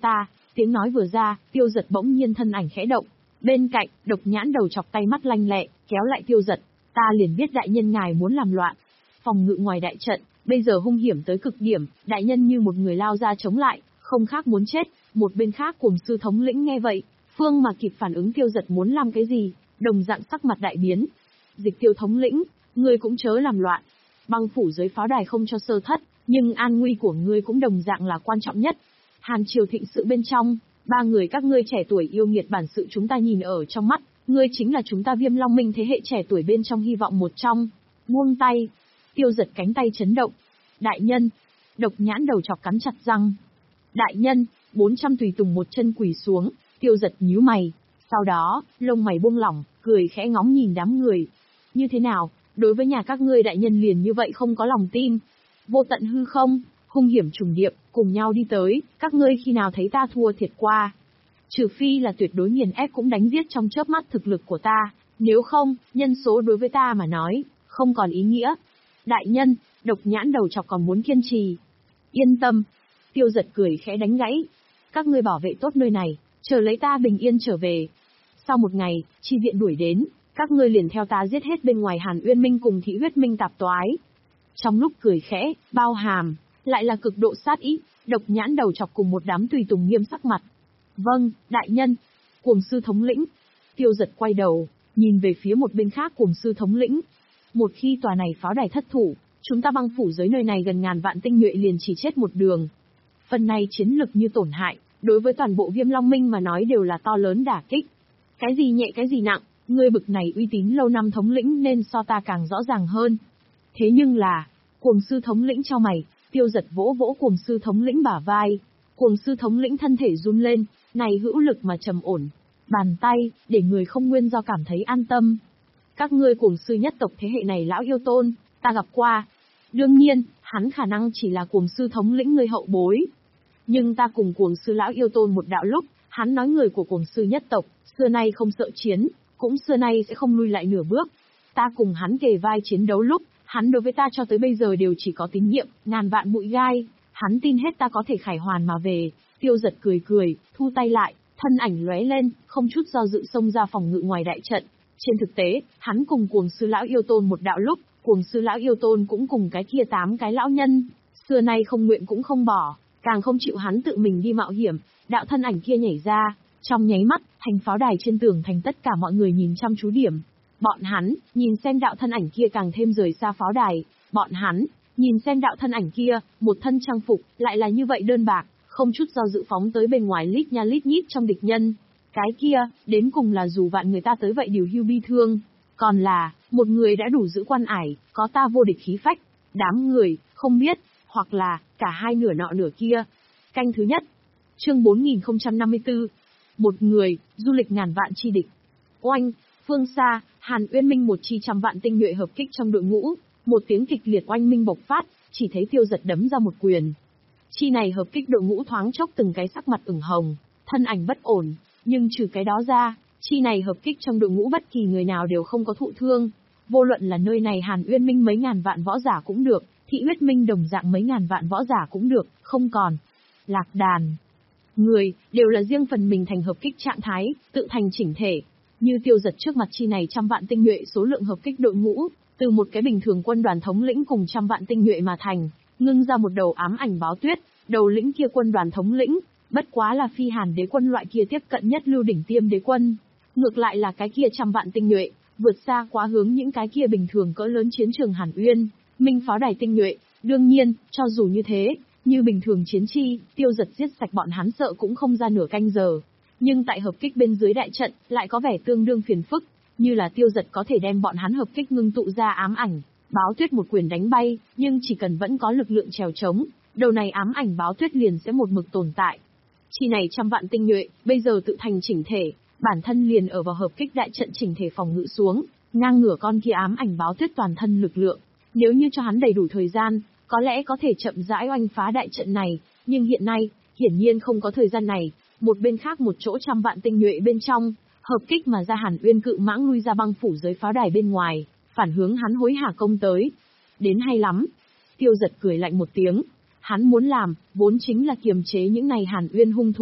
Tiếng nói vừa ra, Tiêu Dật bỗng nhiên thân ảnh khẽ động. Bên cạnh, Độc Nhãn đầu chọc tay mắt lanh lẹ, kéo lại Tiêu Dật. Ta liền biết đại nhân ngài muốn làm loạn. Phòng ngự ngoài đại trận, bây giờ hung hiểm tới cực điểm, đại nhân như một người lao ra chống lại, không khác muốn chết. Một bên khác Cuồng Sư thống lĩnh nghe vậy, phương mà kịp phản ứng Tiêu Dật muốn làm cái gì, đồng dạng sắc mặt đại biến. Dịch Tiêu thống lĩnh, ngươi cũng chớ làm loạn. Băng phủ dưới pháo đài không cho sơ thất, nhưng an nguy của ngươi cũng đồng dạng là quan trọng nhất. Hàn Triều thịnh sự bên trong, ba người các ngươi trẻ tuổi yêu nghiệt bản sự chúng ta nhìn ở trong mắt, ngươi chính là chúng ta Viêm Long Minh thế hệ trẻ tuổi bên trong hy vọng một trong. Buông tay. Tiêu Dật cánh tay chấn động. Đại nhân. Độc Nhãn đầu chọc cắn chặt răng. Đại nhân. bốn trăm tùy tùng một chân quỳ xuống. Tiêu Dật nhíu mày. Sau đó, lông mày buông lỏng, cười khẽ ngóng nhìn đám người. Như thế nào, đối với nhà các ngươi đại nhân liền như vậy không có lòng tin. Vô tận hư không, hung hiểm trùng điệp, cùng nhau đi tới, các ngươi khi nào thấy ta thua thiệt qua. Trừ phi là tuyệt đối nghiền ép cũng đánh giết trong chớp mắt thực lực của ta, nếu không, nhân số đối với ta mà nói, không còn ý nghĩa. Đại nhân, Độc Nhãn đầu chọc còn muốn kiên trì. Yên tâm. Tiêu Dật cười khẽ đánh gãy. Các ngươi bảo vệ tốt nơi này, chờ lấy ta bình yên trở về. Sau một ngày, chi viện đuổi đến, các ngươi liền theo ta giết hết bên ngoài Hàn Uyên Minh cùng Thị Huyết Minh tạp toái. Trong lúc cười khẽ, bao hàm, lại là cực độ sát ý, Độc Nhãn đầu chọc cùng một đám tùy tùng nghiêm sắc mặt. Vâng, đại nhân. Cuồng Sư thống lĩnh. Tiêu Dật quay đầu, nhìn về phía một bên khác Cuồng Sư thống lĩnh. Một khi tòa này pháo đài thất thủ, chúng ta băng phủ giới nơi này gần ngàn vạn tinh nhuệ liền chỉ chết một đường. Phần này chiến lực như tổn hại, đối với toàn bộ Viêm Long Minh mà nói đều là to lớn đả kích. Cái gì nhẹ cái gì nặng, ngươi bực này uy tín lâu năm thống lĩnh nên so ta càng rõ ràng hơn. Thế nhưng là, Cuồng Sư thống lĩnh cho mày, Tiêu Dật vỗ vỗ Cuồng Sư thống lĩnh bả vai. Cuồng Sư thống lĩnh thân thể run lên, này hữu lực mà trầm ổn. Bàn tay, để người không nguyên do cảm thấy an tâm. Các ngươi Cuồng Sư nhất tộc thế hệ này lão yêu tôn, ta gặp qua. Đương nhiên, hắn khả năng chỉ là Cuồng Sư thống lĩnh người hậu bối. Nhưng ta cùng Cuồng Sư lão yêu tôn một đạo lúc, hắn nói người của Cuồng Sư nhất tộc, xưa nay không sợ chiến, cũng xưa nay sẽ không lui lại nửa bước. Ta cùng hắn kề vai chiến đấu lúc, hắn đối với ta cho tới bây giờ đều chỉ có tín nhiệm, ngàn vạn mũi gai, hắn tin hết ta có thể khải hoàn mà về. Tiêu Dật cười cười, thu tay lại, thân ảnh lóe lên, không chút do dự xông ra phòng ngự ngoài đại trận. Trên thực tế, hắn cùng Cuồng Sư lão yêu tôn một đạo lúc, Cuồng Sư lão yêu tôn cũng cùng cái kia tám cái lão nhân, xưa nay không nguyện cũng không bỏ, càng không chịu hắn tự mình đi mạo hiểm. Đạo thân ảnh kia nhảy ra, trong nháy mắt, thành pháo đài trên tường thành tất cả mọi người nhìn chăm chú điểm. Bọn hắn, nhìn xem đạo thân ảnh kia càng thêm rời xa pháo đài, bọn hắn, nhìn xem đạo thân ảnh kia, một thân trang phục, lại là như vậy đơn bạc, không chút do dự phóng tới bên ngoài lít nha lít nhít trong địch nhân. Cái kia, đến cùng là dù vạn người ta tới vậy điều hưu bi thương, còn là, một người đã đủ giữ quan ải, có ta vô địch khí phách, đám người, không biết, hoặc là, cả hai nửa nọ nửa kia. Canh thứ nhất. Chương bốn nghìn không trăm năm mươi tư. Một người, du lịch ngàn vạn chi địch. Oanh, phương xa, Hàn Uyên Minh một chi trăm vạn tinh nhuệ hợp kích trong đội ngũ, một tiếng kịch liệt oanh minh bộc phát, chỉ thấy Tiêu Dật đấm ra một quyền. Chi này hợp kích đội ngũ thoáng chốc từng cái sắc mặt ửng hồng, thân ảnh bất ổn, nhưng trừ cái đó ra, chi này hợp kích trong đội ngũ bất kỳ người nào đều không có thụ thương. Vô luận là nơi này Hàn Uyên Minh mấy ngàn vạn võ giả cũng được, Thị Huyết Minh đồng dạng mấy ngàn vạn võ giả cũng được, không còn. Lạc đàn. Người, đều là riêng phần mình thành hợp kích trạng thái, tự thành chỉnh thể. Như Tiêu Dật trước mặt chi này trăm vạn tinh nhuệ số lượng hợp kích đội ngũ, từ một cái bình thường quân đoàn thống lĩnh cùng trăm vạn tinh nhuệ mà thành, ngưng ra một đầu ám ảnh báo tuyết, đầu lĩnh kia quân đoàn thống lĩnh, bất quá là phi Hàn đế quân loại kia tiếp cận nhất lưu đỉnh tiêm đế quân. Ngược lại là cái kia trăm vạn tinh nhuệ, vượt xa quá hướng những cái kia bình thường cỡ lớn chiến trường Hàn Uyên, Minh pháo đài tinh nhuệ. Đương nhiên, cho dù như thế, như bình thường chiến chi, Tiêu Dật giết sạch bọn hắn sợ cũng không ra nửa canh giờ. Nhưng tại hợp kích bên dưới đại trận, lại có vẻ tương đương phiền phức, như là Tiêu Dật có thể đem bọn hắn hợp kích ngưng tụ ra ám ảnh, báo tuyết một quyền đánh bay, nhưng chỉ cần vẫn có lực lượng trèo trống, đầu này ám ảnh báo tuyết liền sẽ một mực tồn tại. Chi này trăm vạn tinh nhuệ, bây giờ tự thành chỉnh thể, bản thân liền ở vào hợp kích đại trận chỉnh thể phòng ngự xuống, ngang ngửa con kia ám ảnh báo tuyết toàn thân lực lượng. Nếu như cho hắn đầy đủ thời gian, có lẽ có thể chậm rãi oanh phá đại trận này, nhưng hiện nay, hiển nhiên không có thời gian này. Một bên khác một chỗ trăm vạn tinh nhuệ bên trong, hợp kích mà ra Hàn Uyên cự mãng lui ra băng phủ giới pháo đài bên ngoài, phản hướng hắn hối hả công tới. Đến hay lắm. Tiêu Dật cười lạnh một tiếng. Hắn muốn làm, vốn chính là kiềm chế những này Hàn Uyên hung thú,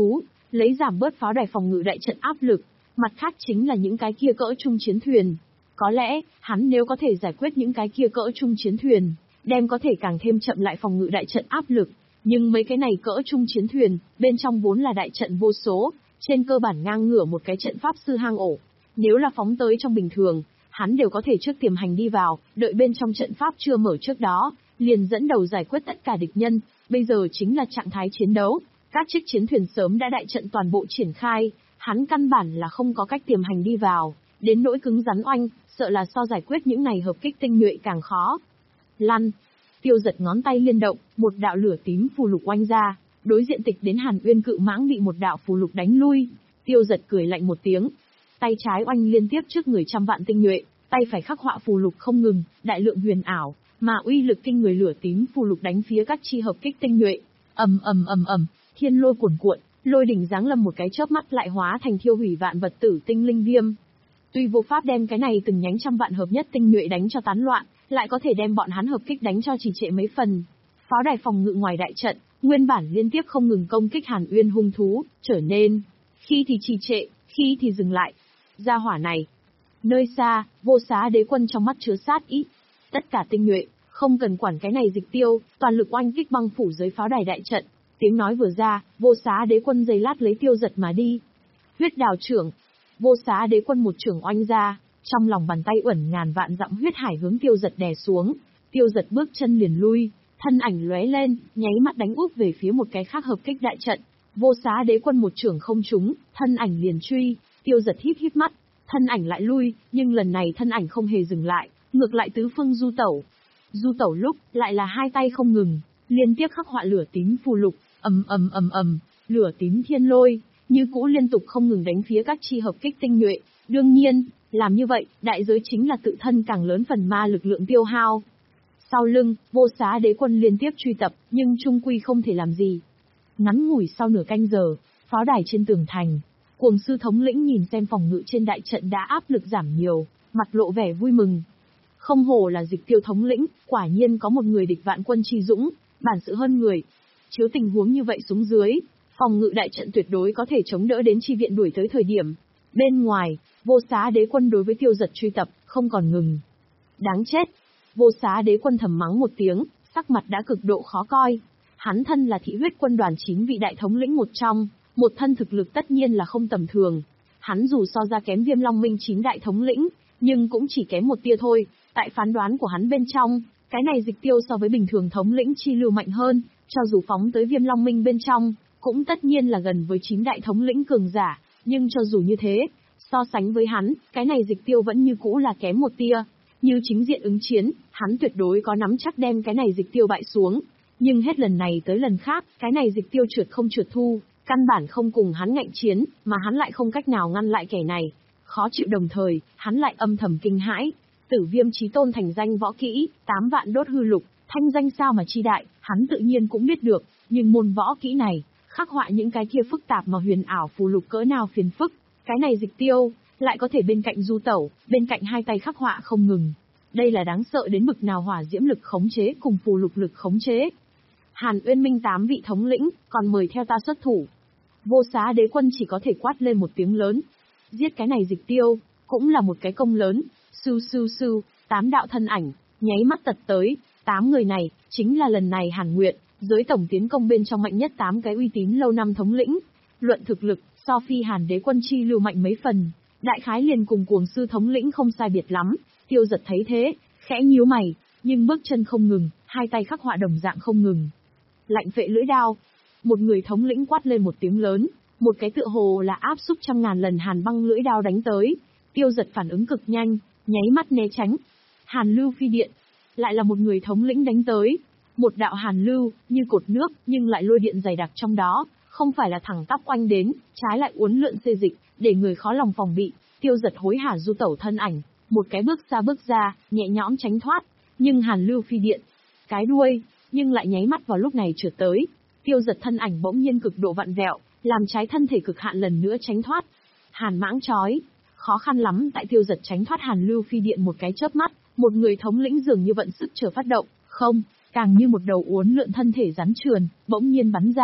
lấy giảm bớt pháo đài phòng ngự đại trận áp lực, mặt khác chính là những cái kia cỡ trung chiến thuyền. Có lẽ, hắn nếu có thể giải quyết những cái kia cỡ trung chiến thuyền, đem có thể càng thêm chậm lại phòng ngự đại trận áp lực, nhưng mấy cái này cỡ trung chiến thuyền, bên trong vốn là đại trận vô số, trên cơ bản ngang ngửa một cái trận pháp sư hang ổ. Nếu là phóng tới trong bình thường, hắn đều có thể trước tiềm hành đi vào, đợi bên trong trận pháp chưa mở trước đó, liền dẫn đầu giải quyết tất cả địch nhân, bây giờ chính là trạng thái chiến đấu, các chiếc chiến thuyền sớm đã đại trận toàn bộ triển khai, hắn căn bản là không có cách tiềm hành đi vào, đến nỗi cứng rắn oanh, sợ là so giải quyết những này hợp kích tinh nhuệ càng khó. Lăn, Tiêu Giật ngón tay liên động, một đạo lửa tím phù lục oanh ra, đối diện tịch đến Hàn Uyên cự mãng bị một đạo phù lục đánh lui, Tiêu Giật cười lạnh một tiếng, tay trái oanh liên tiếp trước người trăm vạn tinh nhuệ, tay phải khắc họa phù lục không ngừng, đại lượng huyền ảo, mà uy lực kinh người lửa tím phù lục đánh phía các chi hợp kích tinh nhuệ, ầm ầm ầm ầm, thiên lôi cuồn cuộn, lôi đỉnh giáng lâm một cái chớp mắt lại hóa thành thiêu hủy vạn vật tử tinh linh viêm. Tuy vô pháp đem cái này từng nhánh trăm vạn hợp nhất tinh nhuệ đánh cho tán loạn, lại có thể đem bọn hắn hợp kích đánh cho trì trệ mấy phần. Pháo đài phòng ngự ngoài đại trận, nguyên bản liên tiếp không ngừng công kích Hàn Uyên hung thú, trở nên khi thì trì trệ, khi thì dừng lại. Gia hỏa này, nơi xa, Vô Xá Đế Quân trong mắt chứa sát ý. Tất cả tinh nhuệ, không cần quản cái này dịch tiêu, toàn lực oanh kích băng phủ dưới pháo đài đại trận. Tiếng nói vừa ra, Vô Xá Đế Quân giây lát lấy Tiêu Giật mà đi. Huyết đào trưởng, Vô Xá Đế Quân một trưởng oanh ra, trong lòng bàn tay uẩn ngàn vạn dặm huyết hải hướng Tiêu Giật đè xuống. Tiêu Giật bước chân liền lui, thân ảnh lóe lên, nháy mắt đánh úp về phía một cái khác hợp kích đại trận. Vô Xá Đế Quân một trưởng không trúng, thân ảnh liền truy. Tiêu Giật híp híp mắt, thân ảnh lại lui, nhưng lần này thân ảnh không hề dừng lại, ngược lại tứ phương du tẩu. Du tẩu lúc, lại là hai tay không ngừng, liên tiếp khắc họa lửa tím phù lục, ầm ầm ầm ầm, lửa tím thiên lôi, như cũ liên tục không ngừng đánh phía các chi hợp kích tinh nhuệ. Đương nhiên, làm như vậy, đại giới chính là tự thân càng lớn phần ma lực lượng tiêu hao. Sau lưng, Vô Xá Đế Quân liên tiếp truy tập, nhưng trung quy không thể làm gì. Ngắn ngủi sau nửa canh giờ, pháo đài trên tường thành, Cuồng Sư thống lĩnh nhìn xem phòng ngự trên đại trận đã áp lực giảm nhiều, mặt lộ vẻ vui mừng. Không hổ là Dịch Tiêu thống lĩnh, quả nhiên có một người địch vạn quân chi dũng, bản sự hơn người. Chiếu tình huống như vậy xuống dưới, phòng ngự đại trận tuyệt đối có thể chống đỡ đến chi viện đuổi tới thời điểm. Bên ngoài, Vô Xá Đế Quân đối với Tiêu Giật truy tập, không còn ngừng. Đáng chết! Vô Xá Đế Quân thầm mắng một tiếng, sắc mặt đã cực độ khó coi. Hắn thân là thị huyết quân đoàn chín vị đại thống lĩnh một trong, một thân thực lực tất nhiên là không tầm thường. Hắn dù so ra kém Viêm Long Minh chín đại thống lĩnh, nhưng cũng chỉ kém một tia thôi. Tại phán đoán của hắn bên trong, cái này Dịch Tiêu so với bình thường thống lĩnh chi lưu mạnh hơn, cho dù phóng tới Viêm Long Minh bên trong, cũng tất nhiên là gần với chín đại thống lĩnh cường giả. Nhưng cho dù như thế, so sánh với hắn, cái này Dịch Tiêu vẫn như cũ là kém một tia. Như chính diện ứng chiến, hắn tuyệt đối có nắm chắc đem cái này Dịch Tiêu bại xuống. Nhưng hết lần này tới lần khác, cái này Dịch Tiêu trượt không trượt thu, căn bản không cùng hắn ngạnh chiến, mà hắn lại không cách nào ngăn lại kẻ này. Khó chịu đồng thời, hắn lại âm thầm kinh hãi. Tử Viêm Chí Tôn thành danh võ kỹ, tám vạn đốt hư lục, thanh danh sao mà chi đại, hắn tự nhiên cũng biết được, nhưng môn võ kỹ này, khắc họa những cái kia phức tạp mà huyền ảo phù lục cỡ nào phiền phức, cái này Dịch Tiêu lại có thể bên cạnh du tẩu, bên cạnh hai tay khắc họa không ngừng. Đây là đáng sợ đến bực nào hỏa diễm lực khống chế cùng phù lục lực khống chế. Hàn Uyên Minh tám vị thống lĩnh, còn mời theo ta xuất thủ. Vô Xá Đế Quân chỉ có thể quát lên một tiếng lớn. Giết cái này Dịch Tiêu, cũng là một cái công lớn. Sưu sưu sưu, tám đạo thân ảnh, nháy mắt tật tới. Tám người này, chính là lần này Hàn Nguyệt, giới tổng tiến công bên trong mạnh nhất tám cái uy tín lâu năm thống lĩnh. Luận thực lực, so phi Hàn Đế Quân chi lưu mạnh mấy phần. Đại khái liền cùng Cuồng Sư thống lĩnh không sai biệt lắm. Tiêu Giật thấy thế, khẽ nhíu mày, nhưng bước chân không ngừng, hai tay khắc họa đồng dạng không ngừng. Lạnh phệ lưỡi đao. Một người thống lĩnh quát lên một tiếng lớn, một cái tựa hồ là áp xúc trăm ngàn lần hàn băng lưỡi đao đánh tới. Tiêu Giật phản ứng cực nhanh, nháy mắt né tránh. Hàn lưu phi điện. Lại là một người thống lĩnh đánh tới. Một đạo hàn lưu, như cột nước, nhưng lại lôi điện dày đặc trong đó, không phải là thẳng tắp oanh đến, trái lại uốn lượn xê dịch, để người khó lòng phòng bị. Tiêu Giật hối hả du tẩu thân ảnh, một cái bước ra bước ra, nhẹ nhõm tránh thoát. Nhưng hàn lưu phi điện, cái đuôi, nhưng lại nháy mắt vào lúc này trượt tới. Tiêu Giật thân ảnh bỗng nhiên cực độ vặn vẹo, làm trái thân thể cực hạn lần nữa tránh thoát. Hàn mãng chói, khó khăn lắm tại Tiêu Giật tránh thoát hàn lưu phi điện một cái chớp mắt, một người thống lĩnh dường như vận sức chờ phát động, không, càng như một đầu uốn lượn thân thể rắn trườn, bỗng nhiên bắn ra,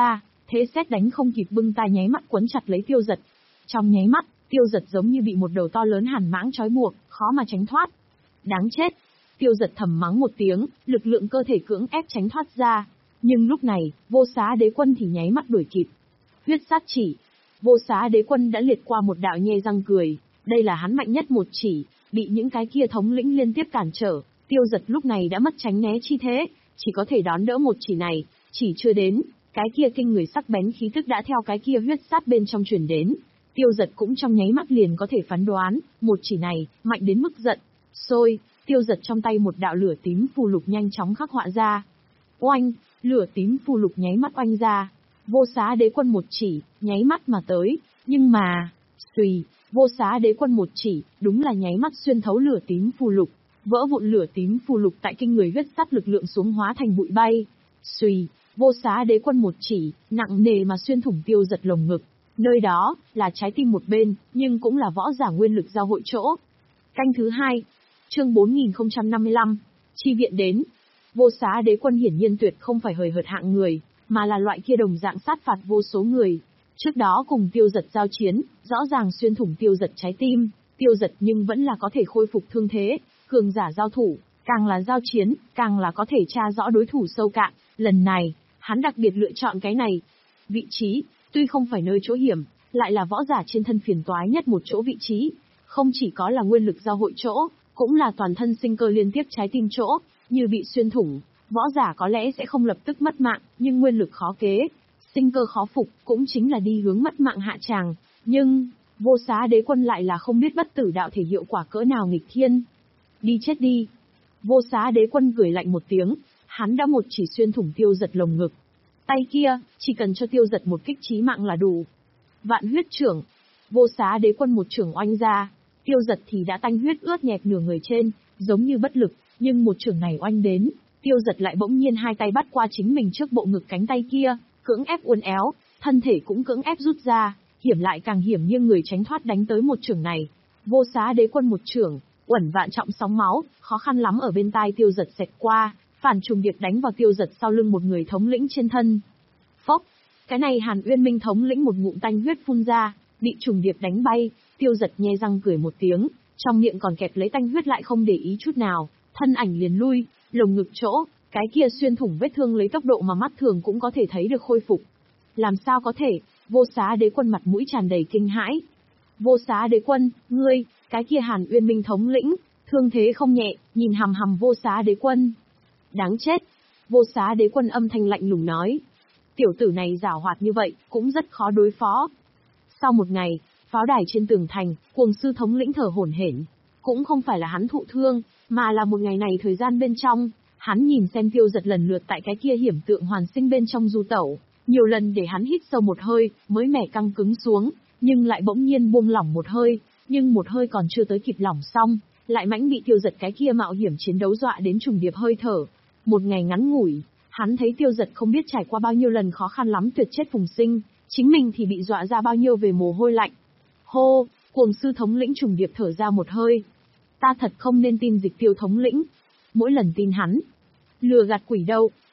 thế sét đánh không kịp bưng tay nháy mắt quấn chặt lấy Tiêu Dật. Trong nháy mắt, Tiêu Dật giống như bị một đầu to lớn hàn mãng trói buộc, khó mà tránh thoát. Đáng chết! Tiêu Dật thầm mắng một tiếng, lực lượng cơ thể cưỡng ép tránh thoát ra. Nhưng lúc này, Vô Xá Đế Quân thì nháy mắt đuổi kịp. Huyết sát chỉ. Vô Xá Đế Quân đã liệt qua một đạo nhe răng cười, đây là hắn mạnh nhất một chỉ, bị những cái kia thống lĩnh liên tiếp cản trở, Tiêu Dật lúc này đã mất tránh né chi thế, chỉ có thể đón đỡ một chỉ này, chỉ chưa đến, cái kia kinh người sắc bén khí tức đã theo cái kia huyết sát bên trong truyền đến. Tiêu Dật cũng trong nháy mắt liền có thể phán đoán, một chỉ này, mạnh đến mức giận. Xôi, Tiêu Dật trong tay một đạo lửa tím phù lục nhanh chóng khắc họa ra. Oanh, lửa tím phù lục nháy mắt oanh ra. Vô Xá Đế Quân một chỉ, nháy mắt mà tới, nhưng mà, xùy, Vô Xá Đế Quân một chỉ, đúng là nháy mắt xuyên thấu lửa tím phù lục, vỡ vụn lửa tím phù lục tại kinh người huyết sát lực lượng xuống hóa thành bụi bay. Xùy, Vô Xá Đế Quân một chỉ, nặng nề mà xuyên thủng Tiêu Dật lồng ngực. Nơi đó, là trái tim một bên, nhưng cũng là võ giả nguyên lực giao hội chỗ. Canh thứ hai, chương bốn nghìn không trăm năm mươi lăm, chi viện đến. Vô Xá Đế Quân hiển nhiên tuyệt không phải hời hợt hạng người, mà là loại kia đồng dạng sát phạt vô số người. Trước đó cùng Tiêu Dật giao chiến, rõ ràng xuyên thủng Tiêu Dật trái tim, Tiêu Dật nhưng vẫn là có thể khôi phục thương thế, cường giả giao thủ, càng là giao chiến, càng là có thể tra rõ đối thủ sâu cạn. Lần này, hắn đặc biệt lựa chọn cái này. Vị trí, tuy không phải nơi chỗ hiểm, lại là võ giả trên thân phiền toái nhất một chỗ vị trí, không chỉ có là nguyên lực giao hội chỗ, cũng là toàn thân sinh cơ liên tiếp trái tim chỗ, như bị xuyên thủng, võ giả có lẽ sẽ không lập tức mất mạng, nhưng nguyên lực khó kế, sinh cơ khó phục, cũng chính là đi hướng mất mạng hạ tràng. Nhưng, Vô Xá Đế Quân lại là không biết bất tử đạo thể hiệu quả cỡ nào nghịch thiên. Đi chết đi. Vô Xá Đế Quân cười lạnh một tiếng, hắn đã một chỉ xuyên thủng Tiêu Dật lồng ngực. Tay kia, chỉ cần cho Tiêu Dật một kích chí mạng là đủ. Vạn huyết trưởng. Vô Xá Đế Quân một trưởng oanh ra, Tiêu Dật thì đã tanh huyết ướt nhẹp nửa người trên, giống như bất lực, nhưng một trưởng này oanh đến, Tiêu Dật lại bỗng nhiên hai tay bắt qua chính mình trước bộ ngực cánh tay kia, cưỡng ép uốn éo, thân thể cũng cưỡng ép rút ra, hiểm lại càng hiểm nghiêng người tránh thoát đánh tới một trưởng này. Vô Xá Đế Quân một trưởng, uẩn vạn trọng sóng máu, khó khăn lắm ở bên tai Tiêu Dật xẹt qua, phản trùng điệp đánh vào Tiêu Dật sau lưng một người thống lĩnh trên thân. Phốc, cái này Hàn Uyên Minh thống lĩnh một ngụm tanh huyết phun ra, bị trùng điệp đánh bay, Tiêu Dật nhe răng cười một tiếng, trong miệng còn kẹp lấy tanh huyết lại không để ý chút nào, thân ảnh liền lui, lồng ngực chỗ, cái kia xuyên thủng vết thương lấy tốc độ mà mắt thường cũng có thể thấy được khôi phục. Làm sao có thể? Vô Xá Đế Quân mặt mũi tràn đầy kinh hãi. Vô Xá Đế Quân, ngươi, cái kia Hàn Uyên Minh thống lĩnh, thương thế không nhẹ, nhìn hằm hằm Vô Xá Đế Quân. Đáng chết! Vô Xá Đế Quân âm thanh lạnh lùng nói. Tiểu tử này giảo hoạt như vậy, cũng rất khó đối phó. Sau một ngày, pháo đài trên tường thành, Cuồng Sư thống lĩnh thở hổn hển. Cũng không phải là hắn thụ thương, mà là một ngày này thời gian bên trong, hắn nhìn xem Tiêu Dật lần lượt tại cái kia hiểm tượng hoàn sinh bên trong du tẩu, nhiều lần để hắn hít sâu một hơi, mới mẻ căng cứng xuống, nhưng lại bỗng nhiên buông lỏng một hơi, nhưng một hơi còn chưa tới kịp lỏng xong, lại mãnh bị Tiêu Dật cái kia mạo hiểm chiến đấu dọa đến trùng điệp hơi thở. Một ngày ngắn ngủi, hắn thấy Tiêu Dật không biết trải qua bao nhiêu lần khó khăn lắm tuyệt chết phùng sinh, chính mình thì bị dọa ra bao nhiêu về mồ hôi lạnh. Hô, Cuồng Sư thống lĩnh trùng điệp thở ra một hơi. Ta thật không nên tin Dịch Tiêu thống lĩnh. Mỗi lần tin hắn, lừa gạt quỷ đâu,